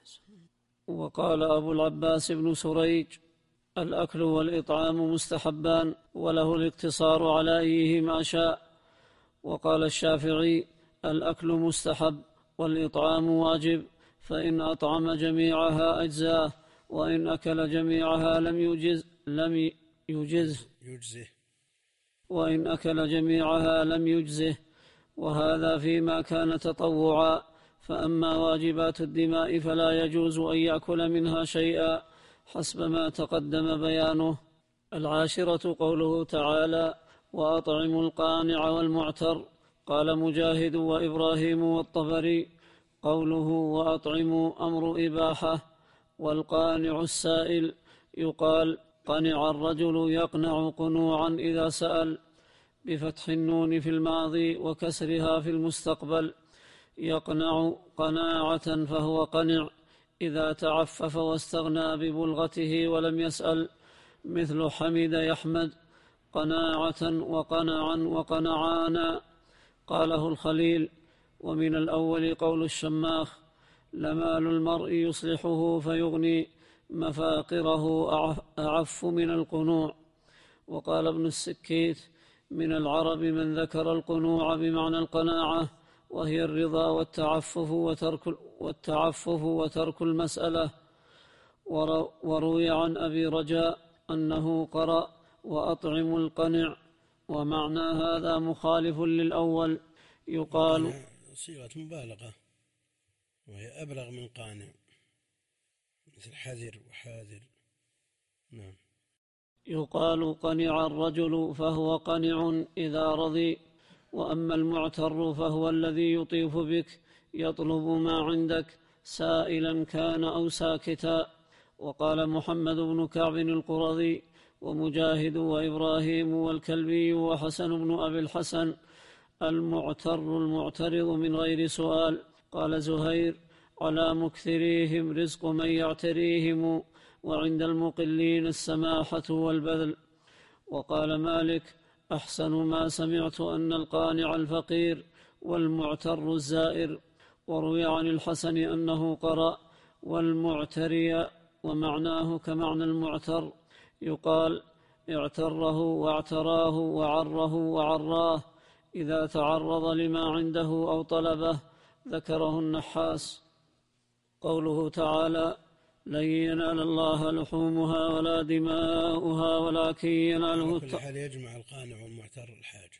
وقال أبو العباس بن سريج: الأكل والإطعام مستحبان، وله الاقتصار على أيه ما شاء. وقال الشافعي: الأكل مستحب والإطعام واجب، فإن أطعم جميعها أجزاه، وإن أكل جميعها لم يجز لم يجز يجزه وإن أكل جميعها لم يجزه. وهذا فيما كان تطوعا، فأما واجبات الدماء فلا يجوز أن يأكل منها شيئا حسب ما تقدم بيانه. العاشرة قوله تعالى: وأطعموا القانع والمعتر. قال مجاهد وإبراهيم والطبري: قوله وأطعموا أمر إباحة، والقانع السائل. يقال: قنع الرجل يقنع قنوعا إذا سأل، بفتح النون في الماضي وكسرها في المستقبل. يقنع قناعة فهو قنع إذا تعفف واستغنى ببلغته ولم يسأل، مثل حمد يحمد، قناعة وقنعا وقنعانا. قاله الخليل. ومن الأول قول الشماخ: لمال المرء يصلحه فيغني، مفاقره أعف من القنوع. وقال ابن السكيت: من العرب من ذكر القنوع بمعنى القناعة، وهي الرضا والتعفف وترك, والتعفف وترك المسألة. وروي عن أبي رجاء أنه قرأ: وأطعم القنع، ومعنى هذا مخالف للأول. يقال: صيغة مبالغة، وهي أبلغ من قانع، مثل حذر وحاذر. نعم. يقال: قنع الرجل فهو قنع إذا رضي. وأما المعتر فهو الذي يطيف بك يطلب ما عندك، سائلا كان أو ساكتا. وقال محمد بن كعب القرظي ومجاهد وإبراهيم والكلبي وحسن بن أبي الحسن: المعتر المعترض من غير سؤال. قال زهير: على مكثريهم رزق من يعتريهم، وعند المقلين السماحة والبذل. وقال مالك: أحسن ما سمعت أن القانع الفقير والمعتر الزائر. وروي عن الحسن أنه قرأ: والمعتري، ومعناه كمعنى المعتر. يقال: اعتره واعتراه وعره وعراه، إذا تعرض لما عنده أو طلبه. ذكره النحاس. قوله تعالى: لن ينال الله لحومها ولا دماؤها ولكن يناله كل حال يجمع القانع والمعتر الحاجة.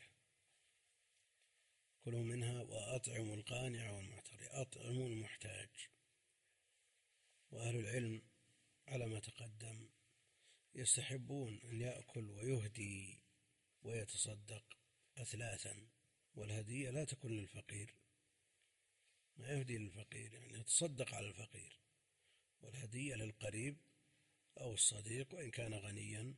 كلوا منها وأطعموا القانع والمعتر، أطعموا المحتاج. وأهل العلم على ما تقدم يستحبون أن يأكل ويهدي ويتصدق أثلاثا، والهدية لا تكون للفقير، ما يهدي للفقير يعني يتصدق على الفقير، والهدية للقريب أو الصديق وإن كان غنيا،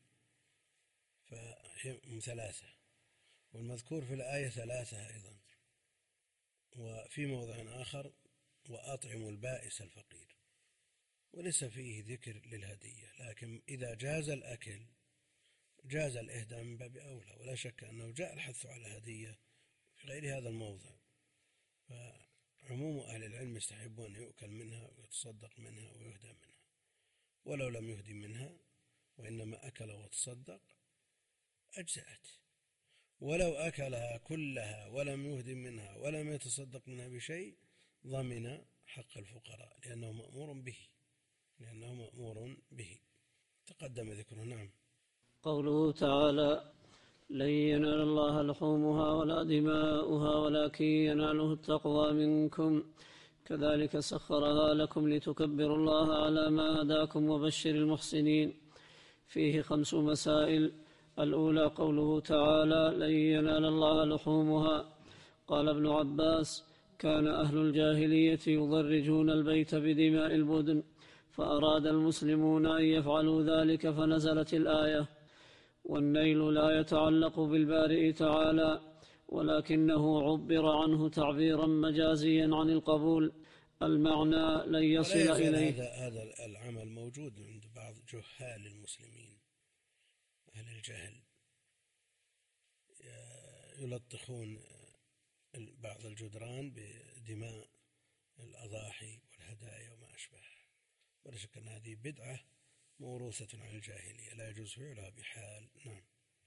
فهي من ثلاثة. والمذكور في الآية ثلاثة أيضا. وفي موضع آخر: وأطعموا البائس الفقير، وليس فيه ذكر للهدية، لكن إذا جاز الأكل جاز الإهداء من باب أولى، ولا شك أنه جاء الحث على الهدية في غير هذا الموضع. فعموم أهل العلم يستحبون أن يؤكل منها ويتصدق منها ويهدى منها، ولو لم يهدي منها وإنما أكل وتصدق أجزأت، ولو أكلها كلها ولم يهدي منها ولم يتصدق منها بشيء ضمن حق الفقراء، لأنه مأمور به لأنه مأمور به تقدم ذكره. نعم. قوله تعالى: لن ينال الله لحومها ولا دماؤها ولكن يناله التقوى منكم كذلك سخرها لكم لتكبروا الله على ما هداكم وبشر المحسنين. فيه خمس مسائل. الأولى قوله تعالى: لن ينال الله لحومها. قال ابن عباس: كان أهل الجاهلية يضرجون البيت بدماء البدن، فأراد المسلمون أن يفعلوا ذلك فنزلت الآية: والنيل لا يتعلق بالبارئ تعالى ولكنه عبر عنه تعبيرا مجازيا عن القبول، المعنى لن يصل إليه. هذا هذا العمل موجود عند بعض جهال المسلمين، أهل الجهل يلطخون بعض الجدران بدماء الأضاحي والهدايا وما أشبه. ولا شك أن هذه بدعة موروثة عن الجاهلية لا يجوز فعلها بحال. نعم.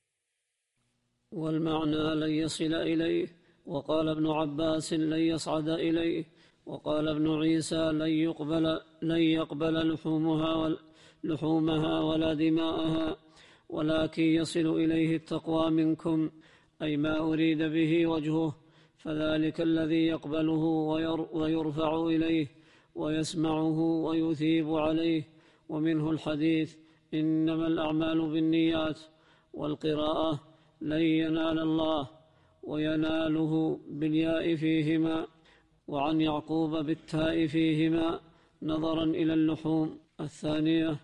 والمعنى لن يصل إليه. وقال ابن عباس: لن يصعد إليه. وقال ابن عيسى: لن يقبل, لن يقبل لحومها, لحومها ولا دماءها ولكن يصل إليه التقوى منكم، أي ما أريد به وجهه، فذلك الذي يقبله ويرفع إليه ويسمعه ويثيب عليه. ومنه الحديث: إنما الأعمال بالنيات. والقراءة: لن ينال الله، ويناله بالياء فيهما، وعن يعقوب بالتاء فيهما نظرا إلى اللحوم. الثانية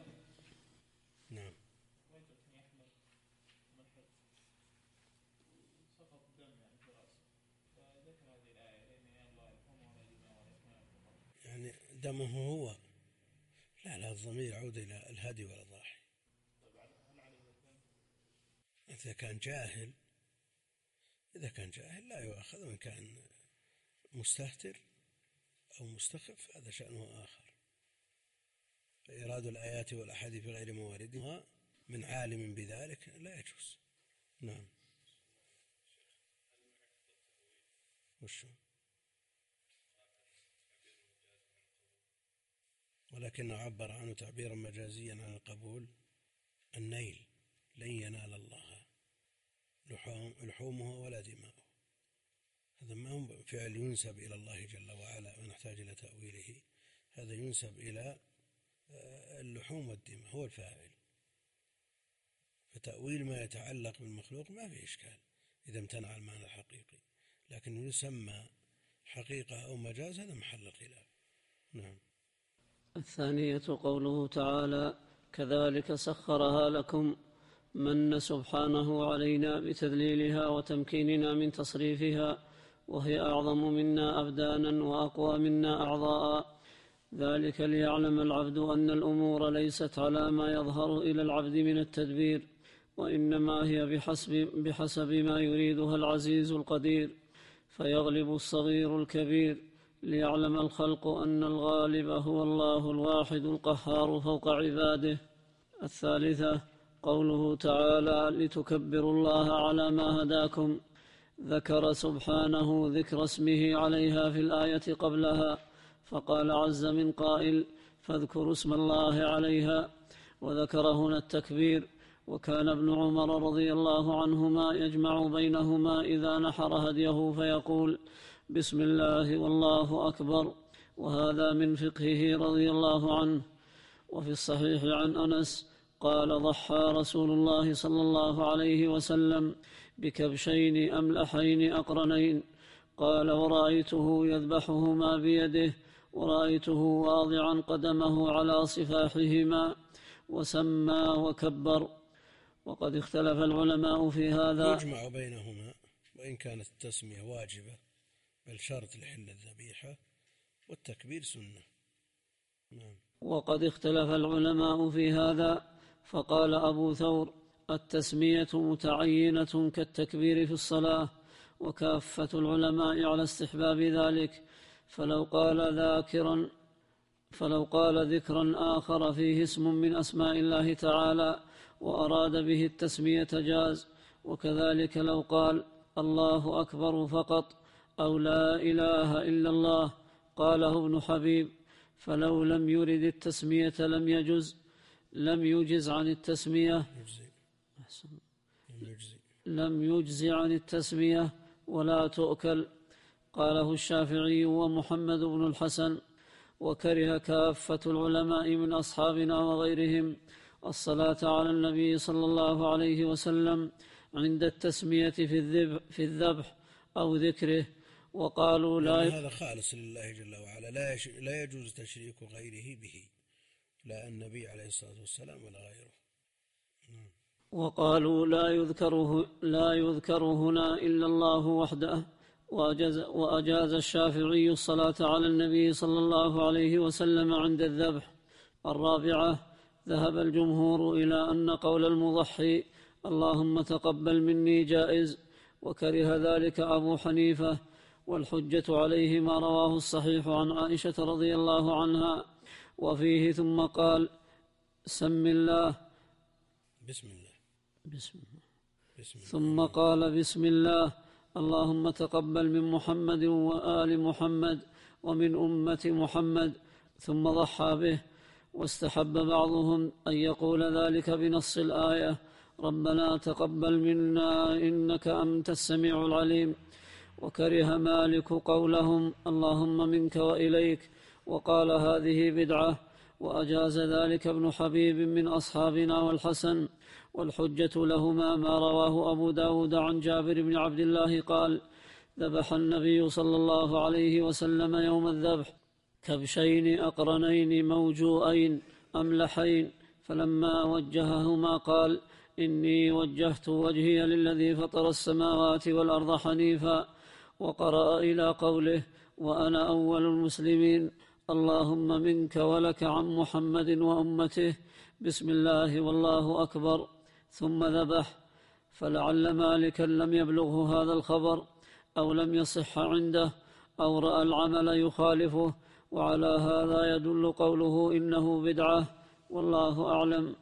يعني دمه هو، لا لا الضمير يعود إلى الهدي والأضاحي. إذا كان جاهل إذا كان جاهل لا يؤاخذ، وإن كان مستهتر أو مستخف هذا شأنه آخر. فإيراد الآيات والأحاديث بغير مواردها من عالم بذلك لا يجوز. نعم. وشو؟ ولكنه عبر عنه تعبيرا مجازيا عن القبول: النيل لن ينال الله لحومه ولا دماؤه. هذا ما هو فعل ينسب إلى الله جل وعلا ونحتاج إلى تأويله، هذا ينسب إلى اللحوم والدماء، هو الفاعل. فتأويل ما يتعلق بالمخلوق ما في إشكال إذا امتنع المعنى الحقيقي، لكن يسمى حقيقة أو مجاز هذا محل خلاف. نعم. الثانية قوله تعالى: كذلك سخرها لكم، من سبحانه علينا بتذليلها وتمكيننا من تصريفها، وهي أعظم منا أبدانا وأقوى منا أعضاء، ذلك ليعلم العبد أن الأمور ليست على ما يظهر إلى العبد من التدبير، وإنما هي بحسب, بحسب ما يريدها العزيز القدير، فيغلب الصغير الكبير، ليعلم الخلق أن الغالب هو الله الواحد القهار فوق عباده. الثالثة قوله تعالى: لتكبروا الله على ما هداكم، ذكر سبحانه ذكر اسمه عليها في الآية قبلها، فقال عز من قائل: فاذكروا اسم الله عليها، وذكر هنا التكبير. وكان ابن عمر رضي الله عنهما يجمع بينهما إذا نحر هديه فيقول: بسم الله والله أكبر، وهذا من فقهه رضي الله عنه. وفي الصحيح عن أنس قال: ضحى رسول الله صلى الله عليه وسلم بكبشين أملحين أقرنين، قال: ورأيته يذبحهما بيده، ورأيته واضعا قدمه على صفاحهما، وسمى وكبر. وقد اختلف العلماء في هذا. يجمع بينهما، وإن كانت التسمية واجبة بل شرط لحل الذبيحة، والتكبير سنة. نعم. وقد اختلف العلماء في هذا، فقال أبو ثور: التسمية متعينة كالتكبير في الصلاة، وكافة العلماء على استحباب ذلك، فلو قال ذاكرا فلو قال ذكرا آخر فيه اسم من أسماء الله تعالى وأراد به التسمية جاز، وكذلك لو قال الله أكبر فقط أو لا إله إلا الله، قاله ابن حبيب، فلو لم يرد التسمية لم يجز لم يجز عن التسمية. لم يجز عن التسمية ولا تؤكل. قاله الشافعي ومحمد بن الحسن. وكره كافة العلماء من أصحابنا وغيرهم الصلاة على النبي صلى الله عليه وسلم عند التسمية في الذبح أو ذكره، وقالوا لا هذا خالص لله جل وعلا، لا يجوز تشريك غيره به، لا النبي عليه الصلاة والسلام ولا غيره. وقالوا لا يذكره لا يذكر هنا إلا الله وحده. وأجاز, وأجاز الشافعي الصلاة على النبي صلى الله عليه وسلم عند الذبح. الرابعة، ذهب الجمهور إلى أن قول المضحي اللهم تقبل مني جائز، وكره ذلك أبو حنيفة، والحجة عليه ما رواه الصحيح عن عائشة رضي الله عنها وفيه ثم قال سم الله بسم الله بسم الله, بسم الله. ثم قال بسم الله اللهم تقبل من محمد وآل محمد ومن أمة محمد، ثم ضحى به. واستحب بعضهم أن يقول ذلك بنص الآية ربنا تقبل منا إنك أنت السميع العليم. وكره مالك قولهم اللهم منك وإليك، وقال هذه بدعة، وأجاز ذلك ابن حبيب من أصحابنا والحسن. والحجة لهما ما رواه أبو داود عن جابر بن عبد الله قال ذبح النبي صلى الله عليه وسلم يوم الذبح كبشين أقرنين موجوئين أملحين، فلما وجههما قال إني وجهت وجهي للذي فطر السماوات والأرض حنيفا، وقرأ إلى قوله وأنا أول المسلمين اللهم منك ولك عن محمد وأمته بسم الله والله أكبر، ثم ذبح. فلعل مالكا لم يبلغه هذا الخبر أو لم يصح عنده أو رأى العمل يخالفه، وعلى هذا يدل قوله إنه بدعة، والله أعلم.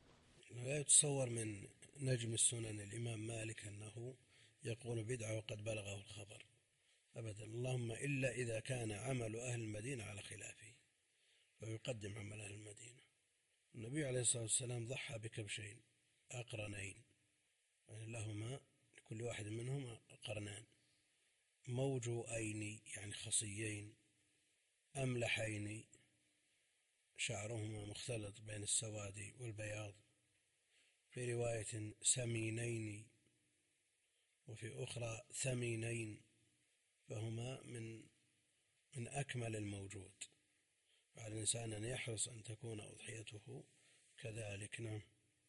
لا يتصور من نجم السنن الإمام مالك أنه يقول بدعة وقد بلغه الخبر أبدا، اللهم إلا إذا كان عمل أهل المدينة على خلافه ويقدم عمل أهل المدينة. النبي عليه الصلاة والسلام ضحى بكبشين أقرنين، يعني لهما لكل واحد منهما قرنان، موجوئين يعني خصيين، أملحين شعرهما مختلط بين السواد والبياض، في رواية سمينين وفي أخرى ثمينين، فهما من من أكمل الموجود، على الإنسان أن يحرص أن تكون أضحيته كذلك. نعم.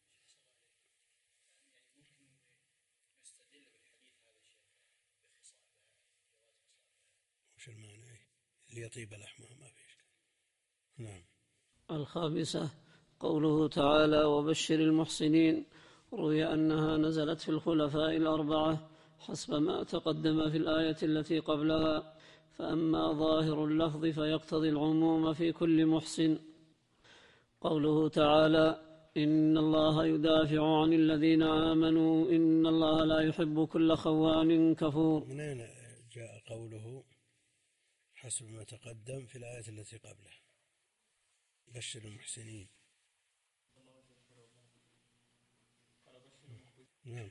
وش المانع ليطيب لحمها ما فيش. نعم. الخامسة قوله تعالى وبشر المحسنين، روي أنها نزلت في الخلفاء الأربعة حسب ما تقدم في الآية التي قبلها، فأما ظاهر اللفظ فيقتضي العموم في كل محسن. قوله تعالى إن الله يدافع عن الذين آمنوا إن الله لا يحب كل خوان كفور. من أين جاء قوله حسب ما تقدم في الآية التي قبلها بشر المحسنين؟ نعم.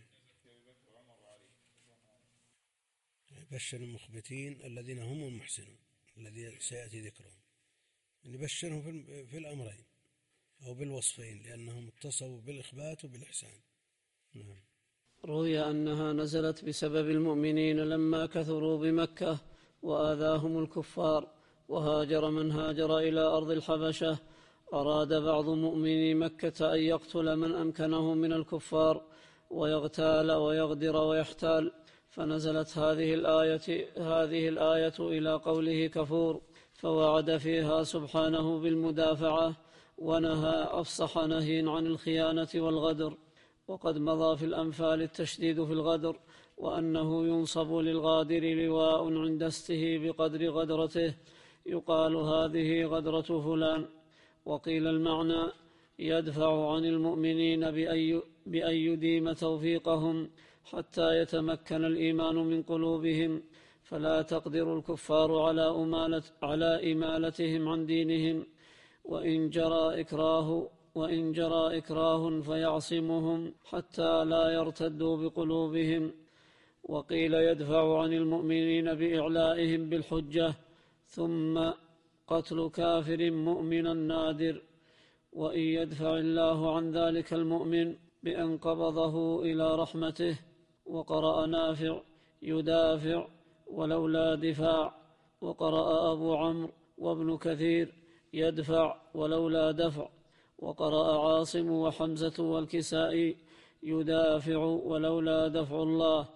بشر المخبتين الذين هم المحسنون الذي سيأتي ذكرهم، يعني بشرهم في الأمرين أو بالوصفين لأنهم اتصفوا بالإخبات وبالإحسان. نعم. روي أنها نزلت بسبب المؤمنين لما كثروا بمكة وآذاهم الكفار، وهاجر من هاجر إلى أرض الحبشة. أراد بعض مؤمني مكة أن يقتل من أمكنه من الكفار ويغتال ويغدر ويحتال، فنزلت هذه الآية, هذه الآية إلى قوله كفور، فوعد فيها سبحانه بالمدافعة، ونهى أفصح نهي عن الخيانة والغدر. وقد مضى في الأنفال التشديد في الغدر، وأنه ينصب للغادر لواء عند استه بقدر غدرته، يقال هذه غدرة فلان. وقيل المعنى يدفع عن المؤمنين بأن يديم توفيقهم حتى يتمكن الإيمان من قلوبهم، فلا تقدر الكفار على أمالة على إمالتهم عن دينهم، وإن جرى إكراه وإن جرى إكراه فيعصمهم حتى لا يرتدوا بقلوبهم. وقيل يدفع عن المؤمنين بإعلائهم بالحجة، ثم قتل كافر مؤمنا نادر. وإن يدفع الله عن ذلك المؤمن بأن قبضه إلى رحمته. وقرأ نافع يدافع ولولا دفاع، وقرأ أبو عمرو وابن كثير يدفع ولولا دفع، وقرأ عاصم وحمزة والكسائي يدافع ولولا دفع الله.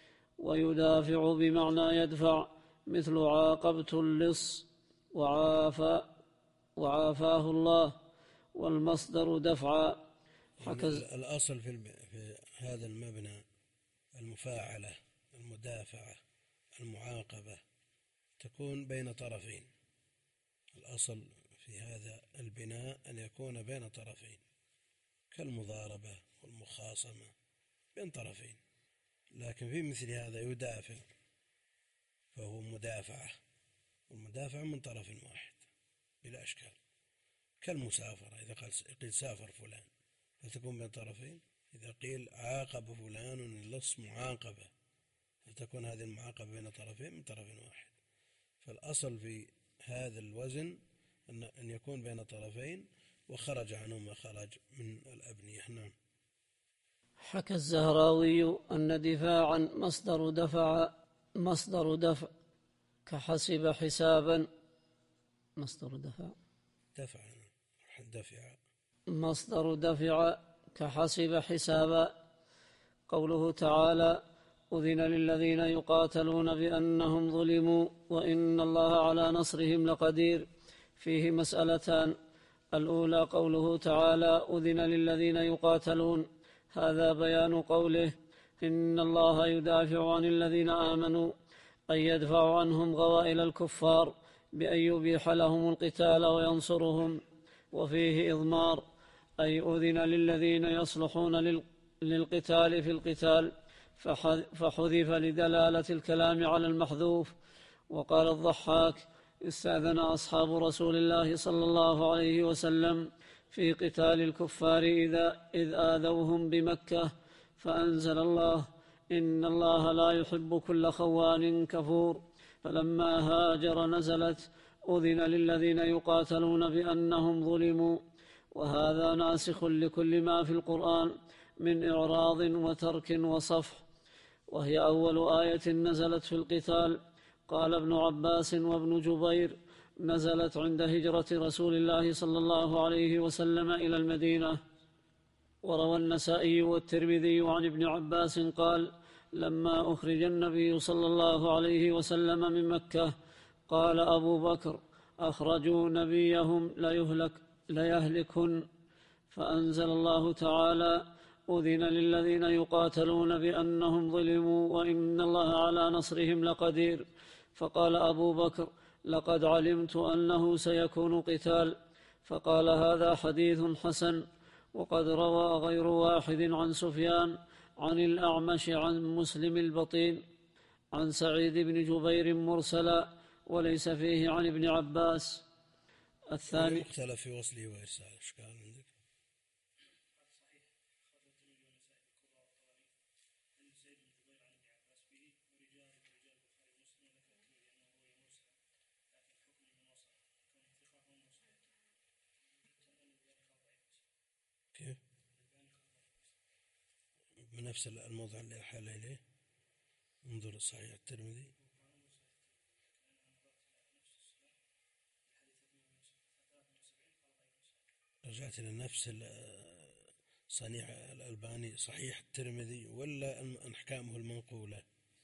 ويدافع بمعنى يدفع، مثل عاقبت اللص وعافى وعافاه الله، والمصدر دفعا. الأصل في هذا المبنى المفاعلة، المدافعة، المعاقبة تكون بين طرفين. الأصل في هذا البناء أن يكون بين طرفين، كالمضاربة والمخاصمة بين طرفين. لكن في مثل هذا يدافع فهو مدافعة، والمدافع من طرف واحد بلا أشكال، كالمسافرة. إذا قيل سافر فلان فتكون بين طرفين. إذا قيل عاقب فلان اللص معاقبة فتكون هذه المعاقبة بين طرفين من طرف واحد. فالأصل في هذا الوزن أن يكون بين طرفين، وخرج عنه ما خرج من الأبنية. نعم. حكى الزهراوي أن دفاعا مصدر دفع مصدر دفع كحسب حسابا مصدر دفع دفع دفع مصدر دفع كحسب حسابا. قوله تعالى: أذن للذين يقاتلون بأنهم ظلموا وإن الله على نصرهم لقدير، فيه مسألتان. الأولى قوله تعالى: أذن للذين يقاتلون، هذا بيان قوله إن الله يدافع عن الذين آمنوا، أي يدفع عنهم غوائل الكفار بأن يبيح لهم القتال وينصرهم. وفيه إضمار، أي أذن للذين يصلحون للقتال في القتال، فحذف لدلالة الكلام على المحذوف. وقال الضحاك: استأذن أصحاب رسول الله صلى الله عليه وسلم في قتال الكفار إذا إذ آذوهم بمكة، فأنزل الله: إن الله لا يحب كل خوان كفور. فلما هاجر نزلت: أذن للذين يقاتلون بأنهم ظلموا. وهذا ناسخ لكل ما في القرآن من إعراض وترك وصفح، وهي أول آية نزلت في القتال. قال ابن عباس وابن جبير: نزلت عند هجرة رسول الله صلى الله عليه وسلم إلى المدينة. وروى النسائي والترمذي عن ابن عباس قال: لما أخرج النبي صلى الله عليه وسلم من مكة قال أبو بكر: أخرجوا نبيهم ليهلك ليهلكن. فأنزل الله تعالى: أذن للذين يقاتلون بأنهم ظلموا وإن الله على نصرهم لقدير. فقال أبو بكر: لقد علمت أنه سيكون قتال. فقال: هذا حديث حسن. وقد روى غير واحد عن سفيان عن الأعمش عن مسلم البطين عن سعيد بن جبير مرسلا، وليس فيه عن ابن عباس. الثاني اختلف في وصله وإرساله. إشكال عندك؟ كيف؟ بنفس الموضع اللي حال إليه. انظر صحيح الترمذي. رجعت إلى نفس صنيع الألباني صحيح الترمذي ولا أن أحكامه المنقولة؟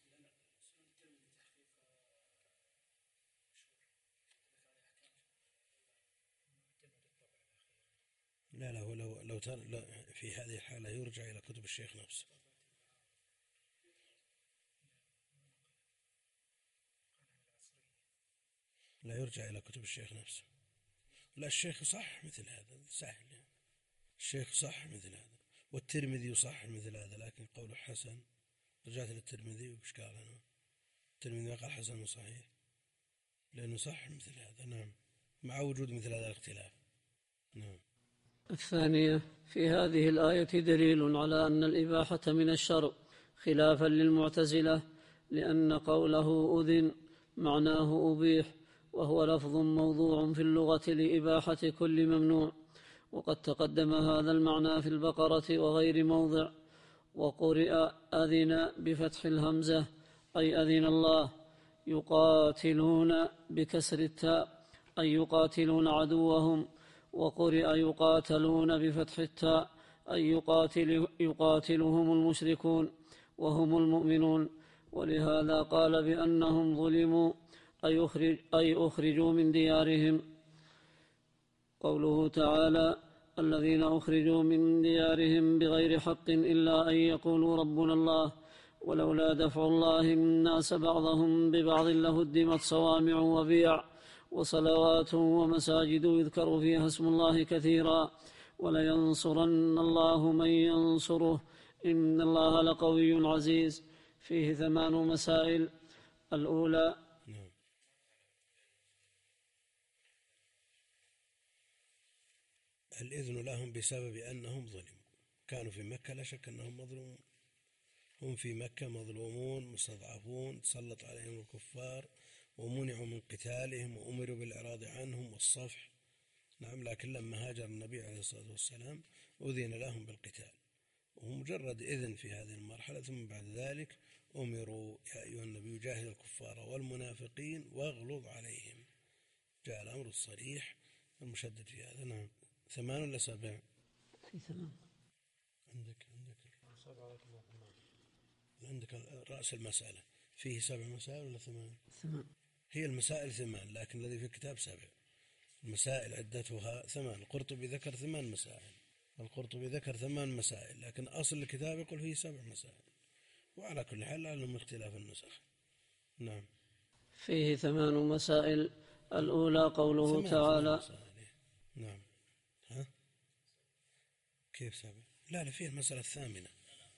لا لا ولو لو في هذه الحالة يرجع إلى كتب الشيخ نفسه. لا يرجع إلى كتب الشيخ نفسه. لا الشيخ صح مثل هذا سهل يعني. الشيخ صح مثل هذا والترمذي صح مثل هذا، لكن قوله حسن. رجعت للترمذي وش قال أنا؟ الترمذي قال حسن وصحيح لأنه صح مثل هذا. نعم، مع وجود مثل هذا الاختلاف. نعم. الثانية: في هذه الآية دليل على أن الإباحة من الشرع خلافا للمعتزلة، لأن قوله أذن معناه أبيح، وهو لفظ موضوع في اللغة لإباحة كل ممنوع، وقد تقدم هذا المعنى في البقرة وغير موضع. وقرئ أذن بفتح الهمزة أي أذن الله. يقاتلون بكسر التاء أي يقاتلون عدوهم. وقرئ يقاتلون بفتح التاء أي يقاتل يقاتلهم المشركون وهم المؤمنون. ولهذا قال بأنهم ظلموا أي, أخرج أي أخرجوا من ديارهم. قوله تعالى: الذين أخرجوا من ديارهم بغير حق إلا أن يقولوا ربنا الله ولولا دفع الله الناس بعضهم ببعض لهدمت صوامع وبيع وصلوات ومساجد يذكر فيها اسم الله كثيرا ولينصرن الله من ينصره إن الله لقوي عزيز. فيه ثمان مسائل. الأولى: الإذن لهم بسبب أنهم ظلموا، كانوا في مكة لا شك أنهم مظلومون، هم في مكة مظلومون مستضعفون، تسلط عليهم الكفار ومنعوا من قتالهم وأمروا بالإعراض عنهم والصفح. نعم، لكن لما هاجر النبي عليه الصلاة والسلام أذن لهم بالقتال، ومجرد إذن في هذه المرحلة، ثم بعد ذلك أمروا يا أيها النبي جاهد الكفار والمنافقين واغلظ عليهم. جاء الأمر الصريح المشدد في هذا. نعم. ثمان ولا سبع؟ في ثمان. عندك عندك عندك رأس المسألة فيه سبع مسائل ولا ثمان؟ ثمان. هي المسائل ثمان، لكن الذي في الكتاب سبع. المسائل عدتها ثمان. القرطبي ذكر ثمان مسائل القرطبي ذكر ثمان مسائل لكن أصل الكتاب يقول فيه سبع مسائل، وعلى كل حال لهم اختلاف النسخ. نعم. فيه ثمان مسائل. الأولى قوله تعالى: نعم. ها؟ كيف سبع؟ لا لا، فيه المسألة الثامنة.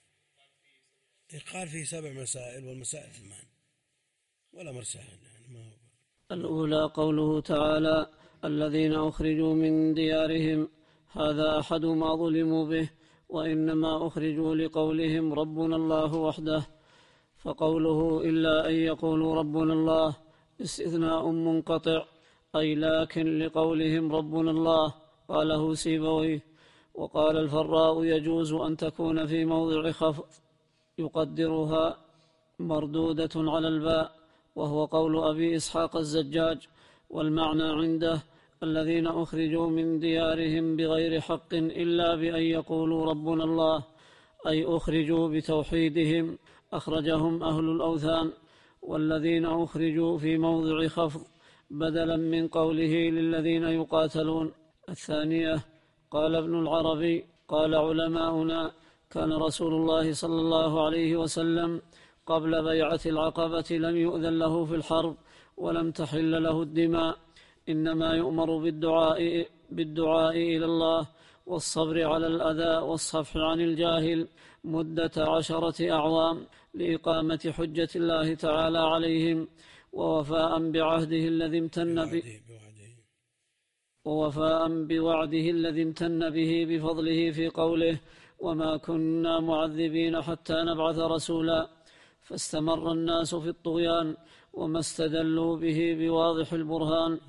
قال فيه سبع مسائل والمسائل ثمان، ولا مرسال يعني ما هو. الأولى قوله تعالى: الذين أخرجوا من ديارهم، هذا أحد ما ظلموا به، وإنما أخرجوا لقولهم ربنا الله وحده. فقوله إلا أن يقولوا ربنا الله استثناء منقطع، أي لكن لقولهم ربنا الله. قاله سيبويه. وقال الفراء: يجوز أن تكون في موضع خفض يقدرها مردودة على الباء، وهو قول أبي إسحاق الزجاج. والمعنى عنده: الذين أخرجوا من ديارهم بغير حق إلا بأن يقولوا ربنا الله، أي أخرجوا بتوحيدهم، أخرجهم أهل الأوثان. والذين أخرجوا في موضع خفض بدلا من قوله للذين يقاتلون. الثانية: قال ابن العربي: قال علماؤنا: كان رسول الله صلى الله عليه وسلم قبل بيعة العقبة لم يؤذن له في الحرب ولم تحل له الدماء، إنما يؤمر بالدعاء, بالدعاء إلى الله والصبر على الأذى والصفح عن الجاهل مدة عشرة أعوام لإقامة حجة الله تعالى عليهم ووفاء بعهده الذي امتن به ووفاء بوعده الذي امتن به بفضله في قوله: وما كنا معذبين حتى نبعث رسولا. فاستمر الناس في الطغيان وما استدلوا به بواضح البرهان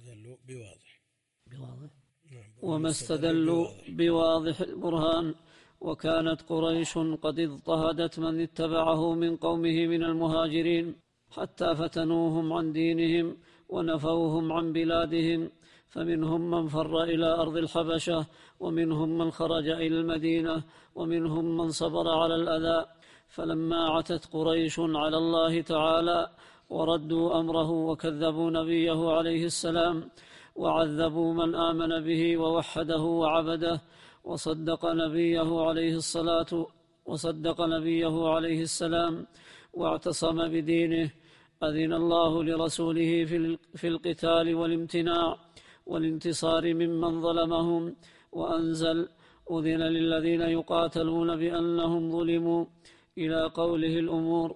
وما استدلوا بواضح البرهان. وكانت قريش قد اضطهدت من اتبعه من قومه من المهاجرين حتى فتنوهم عن دينهم ونفوهم عن بلادهم، فمنهم من فر إلى أرض الحبشة، ومنهم من خرج إلى المدينة، ومنهم من صبر على الأذى. فلما عتت قريش على الله تعالى وردوا أمره وكذبوا نبيه عليه السلام وعذبوا من آمن به ووحده وعبده وصدق نبيه عليه الصلاة وصدق نبيه عليه السلام واعتصم بدينه، أذن الله لرسوله في القتال والامتناع والانتصار ممن ظلمهم، وأنزل: أذن للذين يقاتلون بأنهم ظلموا، إلى قوله الأمور.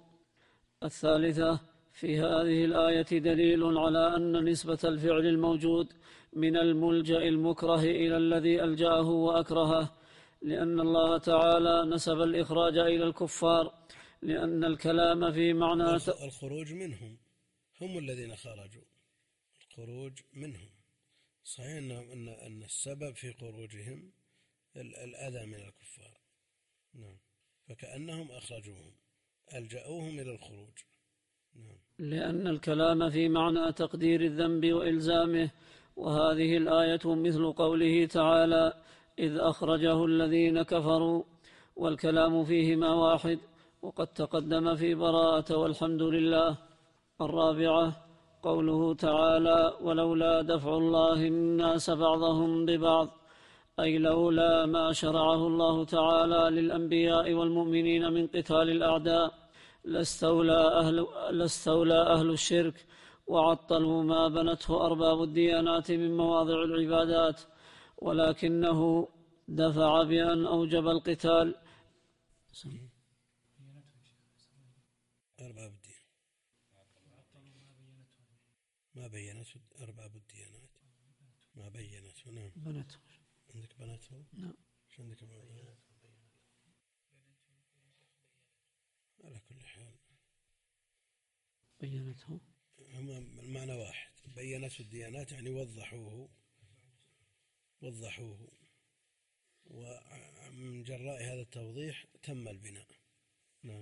الثالثة: في هذه الآية دليل على أن نسبة الفعل الموجود من الملجأ المكره إلى الذي ألجأه وأكرهه، لأن الله تعالى نسب الإخراج إلى الكفار، لأن الكلام في معنى الخروج منهم، هم الذين خرجوا، الخروج منهم. صحيح أن أن السبب في خروجهم الأذى من الكفار، نعم، فكأنهم أخرجوهم، ألجأوهم إلى الخروج، نعم. لأن الكلام في معنى تقدير الذنب وإلزامه، وهذه الآية مثل قوله تعالى: إذ أخرجه الذين كفروا، والكلام فيهما واحد، وقد تقدم في براءة والحمد لله. الرابعة قوله تعالى: ولولا دفع الله الناس بعضهم ببعض، أي لولا ما شرعه الله تعالى للأنبياء والمؤمنين من قتال الأعداء لاستولى أهل, لاستولى أهل الشرك وعطلوا ما بنته أرباب الديانات من مواضع العبادات، ولكنه دفع بأن أوجب القتال. أرباب الدين ما بينته أرباب الديانات ما بينته، نعم. بنته. عندك بنته؟ نعم. شو عندك بنته؟ على كل حال بينته هما المعنى واحد، بينته الديانات يعني وضحوه وضحوه ومن جراء هذا التوضيح تم البناء، نعم.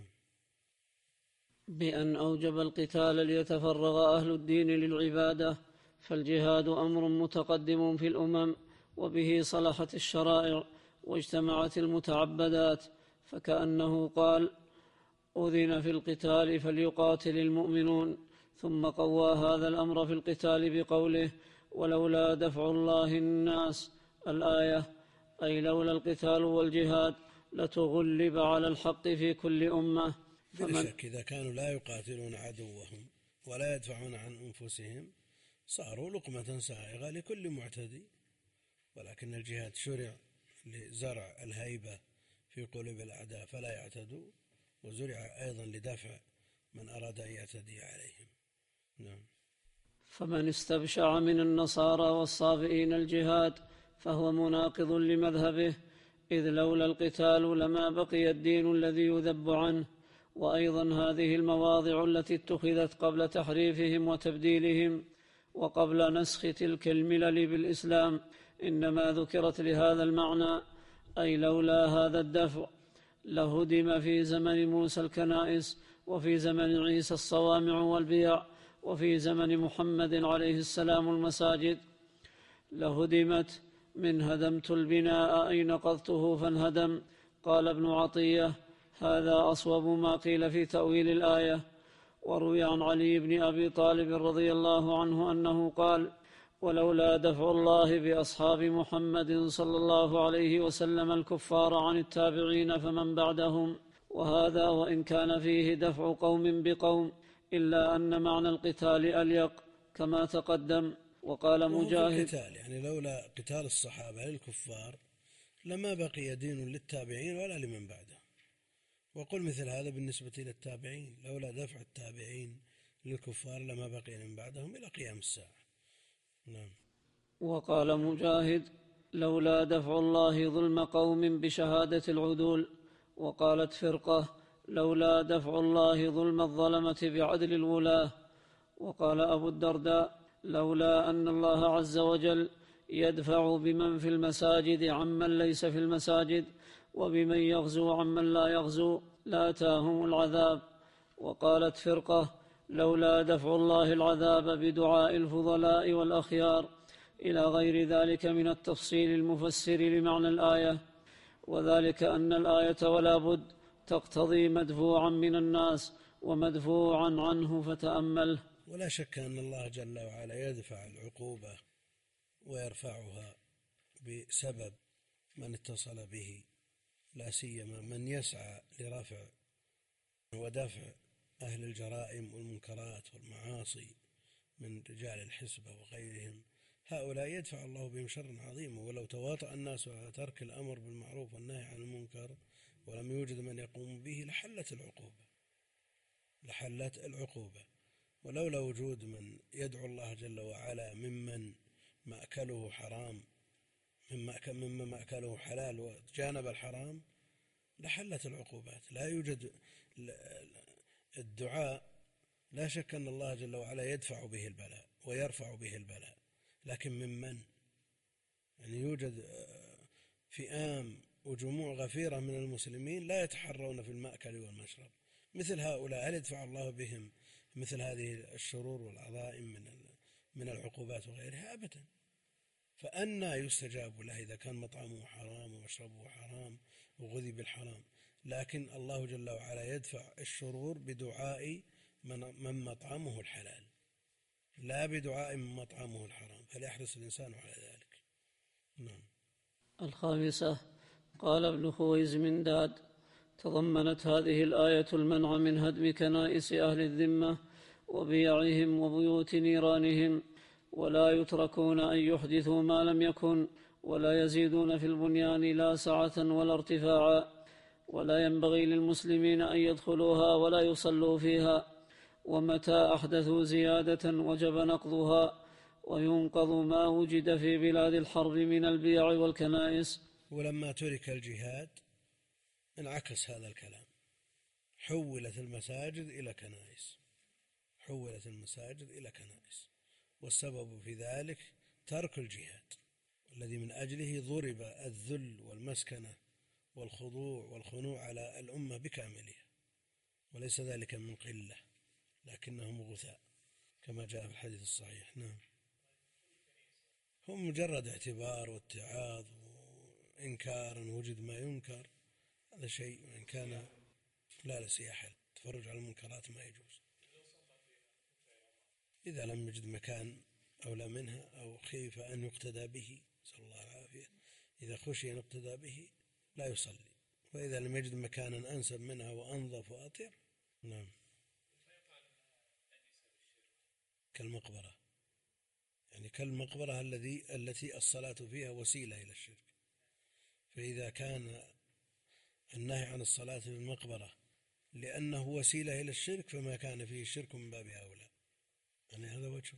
بأن أوجب القتال ليتفرغ أهل الدين للعبادة، فالجهاد أمر متقدم في الأمم، وبه صلحت الشرائع واجتمعت المتعبدات، فكأنه قال: أذن في القتال فليقاتل المؤمنون، ثم قوى هذا الأمر في القتال بقوله: ولولا دفع الله الناس، الآية، أي لولا القتال والجهاد لتغلب على الحق في كل أمة. بلا شك إذا كانوا لا يقاتلون عدوهم ولا يدفعون عن أنفسهم صاروا لقمة سائغة لكل معتدي، ولكن الجهاد شرع لزرع الهيبة في قلوب الأعداء فلا يعتدوا، وزرع أيضا لدفع من أراد أن يعتدي عليهم، نعم. فمن استبشع من النصارى والصابئين الجهاد فهو مناقض لمذهبه، إذ لولا القتال لما بقي الدين الذي يذب عنه. وأيضا هذه المواضع التي اتخذت قبل تحريفهم وتبديلهم وقبل نسخ تلك الملل بالإسلام إنما ذكرت لهذا المعنى، أي لولا هذا الدفع لهدم في زمن موسى الكنائس، وفي زمن عيسى الصوامع والبيع، وفي زمن محمد عليه السلام المساجد لهدمت من هدمت البناء أي نقضته فانهدم. قال ابن عطية: هذا أصوب ما قيل في تأويل الآية. وروي عن علي بن أبي طالب رضي الله عنه أنه قال: ولولا دفع الله بأصحاب محمد صلى الله عليه وسلم الكفار عن التابعين فمن بعدهم. وهذا وإن كان فيه دفع قوم بقوم إلا أن معنى القتال أليق كما تقدم. وقال مجاهد: القتال يعني لولا قتال الصحابة للكفار لما بقي دين للتابعين ولا لمن بعده. وقل مثل هذا بالنسبة للتابعين، لولا دفع التابعين للكفار لما بقي من بعدهم إلى قيام الساعة، نعم. وقال مجاهد: لولا دفع الله ظلم قوم بشهادة العدول. وقالت فرقة: لولا دفع الله ظلم الظلمة بعدل الولاة. وقال أبو الدرداء: لولا أن الله عز وجل يدفع بمن في المساجد عمن ليس في المساجد، وبمن يغزو عمن لا يغزو، لاتاهم العذاب. وقالت فرقة: لولا دفع الله العذاب بدعاء الفضلاء والأخيار، إلى غير ذلك من التفصيل المفسر لمعنى الآية، وذلك أن الآية ولا بد تقتضي مدفوعا من الناس ومدفوعا عنه، فتأمله. ولا شك أن الله جل وعلا يدفع العقوبة ويرفعها بسبب من اتصل به، لا سيما من يسعى لرفع ودفع أهل الجرائم والمنكرات والمعاصي من رجال الحسبة وغيرهم. هؤلاء يدفع الله بهم شر عظيم، ولو تواطأ الناس على ترك الأمر بالمعروف والنهي عن المنكر ولم يوجد من يقوم به لحلت العقوبة لحلت العقوبة ولولا وجود من يدعو الله جل وعلا ممن مأكله حرام مما مأكله حلال وتجانب الحرام لحلت العقوبات. لا يوجد الدعاء، لا شك أن الله جل وعلا يدفع به البلاء ويرفع به البلاء، لكن ممن؟ يعني يوجد فئام وجموع غفيرة من المسلمين لا يتحرون في المأكل والمشرب، مثل هؤلاء هل يدفع الله بهم مثل هذه الشرور والعظائم من من العقوبات وغيرها؟ أبدا. فأنى يستجاب له إذا كان مطعمه حرام ومشربه حرام وغذي بالحرام؟ لكن الله جل وعلا يدفع الشرور بدعاء من مطعمه الحلال، لا بدعاء من مطعمه الحرام، فليحرص الإنسان على ذلك. نعم. الخامسة، قال ابن خويز من داد: تضمنت هذه الآية المنع من هدم كنائس أهل الذمة وبيعهم وبيوت نيرانهم، ولا يتركون أن يحدثوا ما لم يكن، ولا يزيدون في البنيان لا سعة ولا ارتفاعا، ولا ينبغي للمسلمين أن يدخلوها ولا يصلوا فيها، ومتى أحدثوا زيادة وجب نقضها، وينقض ما وجد في بلاد الحرب من البيع والكنائس. ولما ترك الجهاد انعكس هذا الكلام، حولت المساجد إلى كنائس، حولت المساجد إلى كنائس، والسبب في ذلك ترك الجهاد الذي من أجله ضرب الذل والمسكنة والخضوع والخنوع على الأمة بكاملها، وليس ذلك من قلة لكنهم غثاء كما جاء في الحديث الصحيح. نعم. هم مجرد اعتبار واتعاظ وإنكار وجد ما ينكر، هذا شيء، وإن كان لا لسياحة تفرج على المنكرات ما يجوز إذا لم يجد مكان أولى منها أو خيف أن يقتدى به، صلى الله العافية. إذا خشي أن يقتدى به لا يصلي، وإذا لم يجد مكانا أنسب منها وأنظف وأطيب. نعم. كالمقبرة، يعني كالمقبرة الذي التي الصلاة فيها وسيلة إلى الشرك، فإذا كان النهي عن الصلاة في المقبرة لأنه وسيلة إلى الشرك فما كان فيه الشرك من باب أولى. يعني هذا وجهه.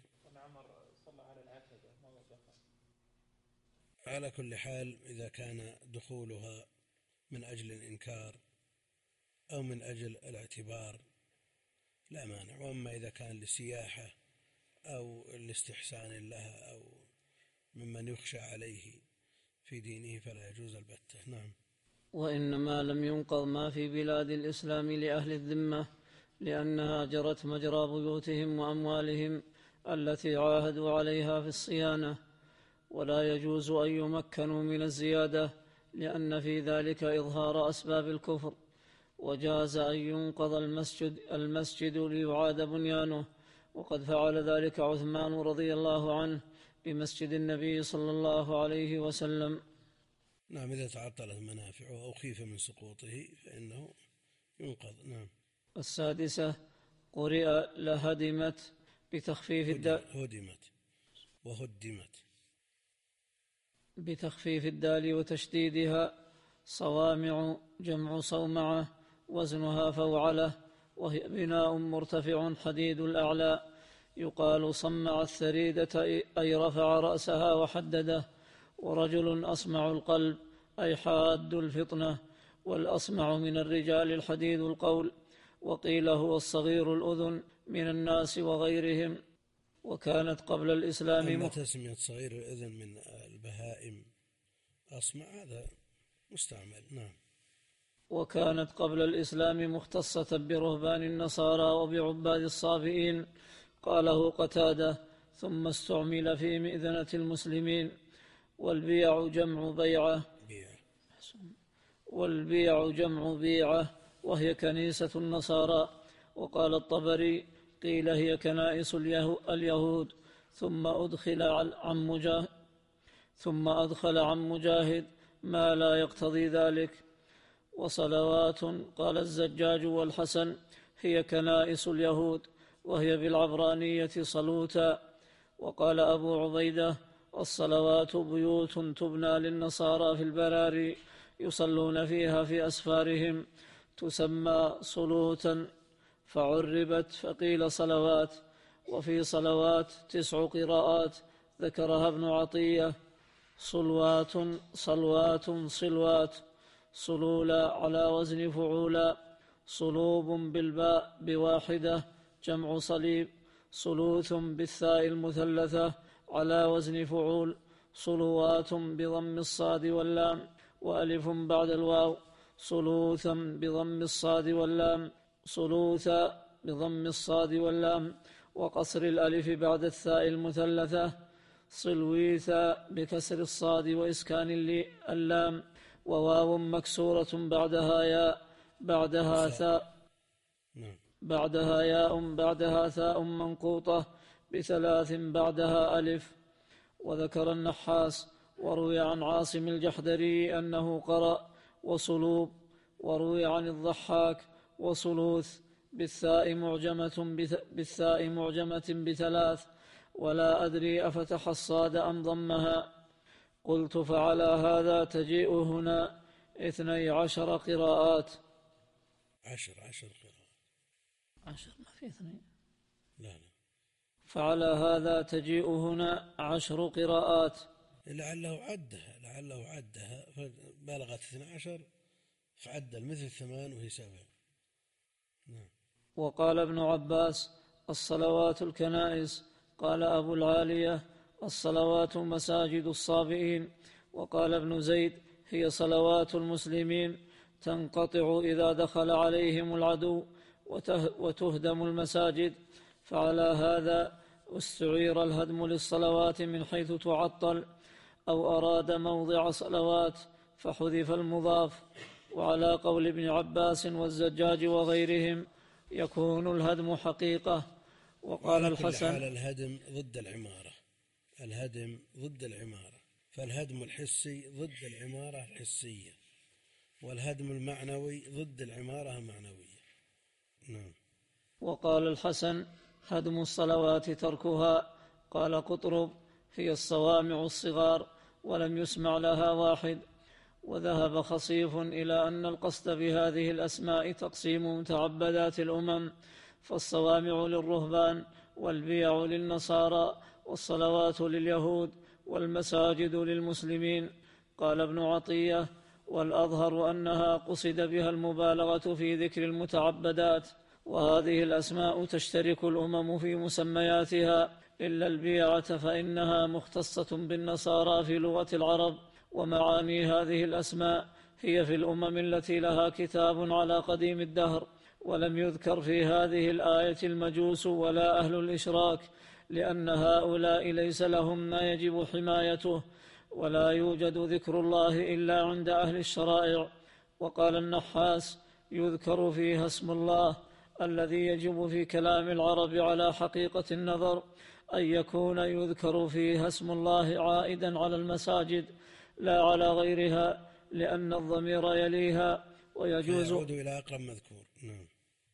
على كل حال إذا كان دخولها من أجل الإنكار أو من أجل الاعتبار لا مانع، وأما إذا كان للسياحة أو الاستحسان لها أو ممن يخشى عليه في دينه فلا يجوز البتة. نعم. وإنما لم ينقض ما في بلاد الإسلام لأهل الذمة لأنها جرت مجرى بيوتهم وأموالهم التي عاهدوا عليها في الصيانة، ولا يجوز أن يمكنوا من الزيادة لأن في ذلك إظهار أسباب الكفر، وجاز أن ينقض المسجد, المسجد ليعاد بنيانه، وقد فعل ذلك عثمان رضي الله عنه بمسجد النبي صلى الله عليه وسلم. نعم. إذا تعطلت منافعه أو خيف من سقوطه فإنه ينقض. نعم. السادسة، قرئ لهدمت بتخفيف الدال هدمت وهدمت بتخفيف الدال وتشديدها. صوامع جمع صومعة وزنها فوعلة، وهي بناء مرتفع حديد الأعلى، يقال صمع الثريدة أي رفع رأسها وحدده. ورجل أصمع القلب أي حاد الفطنة، والأصمع من الرجال الحديد القول، وقيل هو الصغير الأذن من الناس وغيرهم. وكانت قبل الإسلام أما تسمية صغير الأذن من البهائم أصمع هذا مستعمل. نعم. وكانت قبل الإسلام مختصة برهبان النصارى وبعباد الصابئين، قاله قتادة، ثم استعمل في مئذنة المسلمين. والبيع جمع بيعة والبيع جمع بيعة وهي كنيسة النصارى. وقال الطبري قيل هي كنائس اليهود. ثم أدخل عن مجاهد ثم أدخل عن مجاهد ما لا يقتضي ذلك. وصلوات قال الزجاج والحسن هي كنائس اليهود، وهي بالعبرانية صلوتا. وقال أبو عبيدة الصلوات بيوت تبنى للنصارى في البراري يصلون فيها في أسفارهم، تسمى صلوتا فعربت فقيل صلوات. وفي صلوات تسع قراءات ذكرها ابن عطية: صلوات صلوات صلوات، صلولا على وزن فعولا، صلوب بالباء بواحدة جمع صليب، صلوث بالثاء المثلثة على وزن فعول، صلوات بضم الصاد واللام وألف بعد الواو، صلوثا بضم الصاد واللام، صلوثا بضم الصاد واللام وقصر الألف بعد الثاء المثلثة، صلويثا بكسر الصاد وإسكان اللام، وواو مكسورة بعدها ياء بعدها ثاء بعدها ياء بعدها ثاء منقوطة بثلاث بعدها ألف. وذكر النحاس: وروي عن عاصم الجحدري أنه قرأ وصلوب، وروي عن الضحاك وصلوث بالثاء معجمة بالثاء معجمة بثلاث، ولا أدري أفتح الصاد أم ضمها. قلت: فعلى هذا تجيء هنا اثني عشر قراءات. عشر عشر قراءات عشر ما في اثنين. لا لا فعلى هذا تجيء هنا عشر قراءات. لعله عدها لعله عدها فبلغت اثني عشر فعدل مثل ثمان وهي سبع. نعم. وقال ابن عباس: الصلوات الكنائس. قال أبو العالية: الصلوات مساجد الصابئين. وقال ابن زيد: هي صلوات المسلمين تنقطع إذا دخل عليهم العدو وتهدم المساجد. فعلى هذا استعير الهدم للصلوات من حيث تعطل، أو أراد موضع صلوات فحذف المضاف. وعلى قول ابن عباس والزجاج وغيرهم يكون الهدم حقيقة. وقال الحسن: على الهدم ضد العمارة، الهدم ضد العمارة، فالهدم الحسي ضد العمارة الحسية، والهدم المعنوي ضد العمارة المعنوية. نعم. وقال الحسن: هدم الصلوات تركها. قال قطرب: هي الصوامع الصغار ولم يسمع لها واحد. وذهب خصيف إلى أن القصد بهذه الأسماء تقسيم متعبدات الأمم، فالصوامع للرهبان، والبيع للنصارى، والصلوات لليهود، والمساجد للمسلمين. قال ابن عطية: والأظهر أنها قصد بها المبالغة في ذكر المتعبدات، وهذه الأسماء تشترك الأمم في مسمياتها إلا البيعة فإنها مختصة بالنصارى في لغة العرب، ومعاني هذه الأسماء هي في الأمم التي لها كتاب على قديم الدهر. ولم يذكر في هذه الآية المجوس ولا أهل الإشراك، لأن هؤلاء ليس لهم ما يجب حمايته، ولا يوجد ذكر الله إلا عند أهل الشرائع. وقال النحاس: يذكر فيها اسم الله الذي يجب في كلام العرب على حقيقة النظر أن يكون يذكر فيها اسم الله عائدا على المساجد لا على غيرها، لأن الضمير يليها، ويجوز يعود إلى أقرب مذكور. نعم.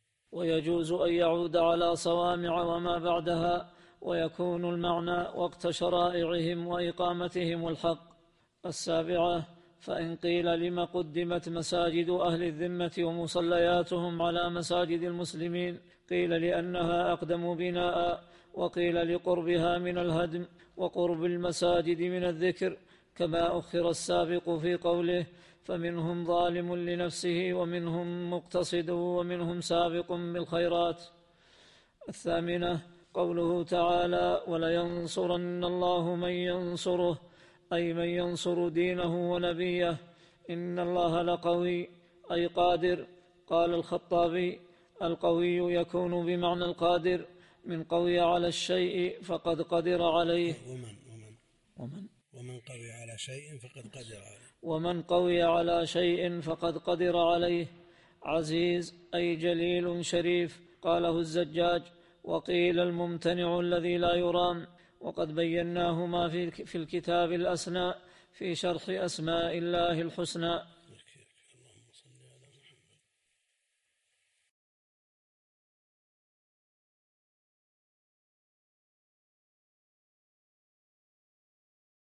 ويجوز أن يعود على صوامع وما بعدها، ويكون المعنى وقت شرائعهم وإقامتهم الحق. السابعة: فإن قيل لم قدمت مساجد أهل الذمة ومصلياتهم على مساجد المسلمين، قيل لأنها أقدم بناء، وقيل لقربها من الهدم وقرب المساجد من الذكر، كما أخر السابق في قوله: فمنهم ظالم لنفسه ومنهم مقتصد ومنهم سابق بالخيرات. الثامنة: قوله تعالى: ولينصرن الله من ينصره، أي من ينصر دينه ونبيه. إن الله لقوي أي قادر. قال الخطابي: القوي يكون بمعنى القادر، من قوي على الشيء فقد قدر عليه. ومن ومن ومن ومن قوي على شيء فقد قدر عليه. ومن قوي على شيء فقد قدر عليه. عزيز أي جليل شريف. قاله الزجاج. وقيل الممتنع الذي لا يرام، وقد بيناهما في الكتاب الأسنى في شرح أسماء الله الحسنى.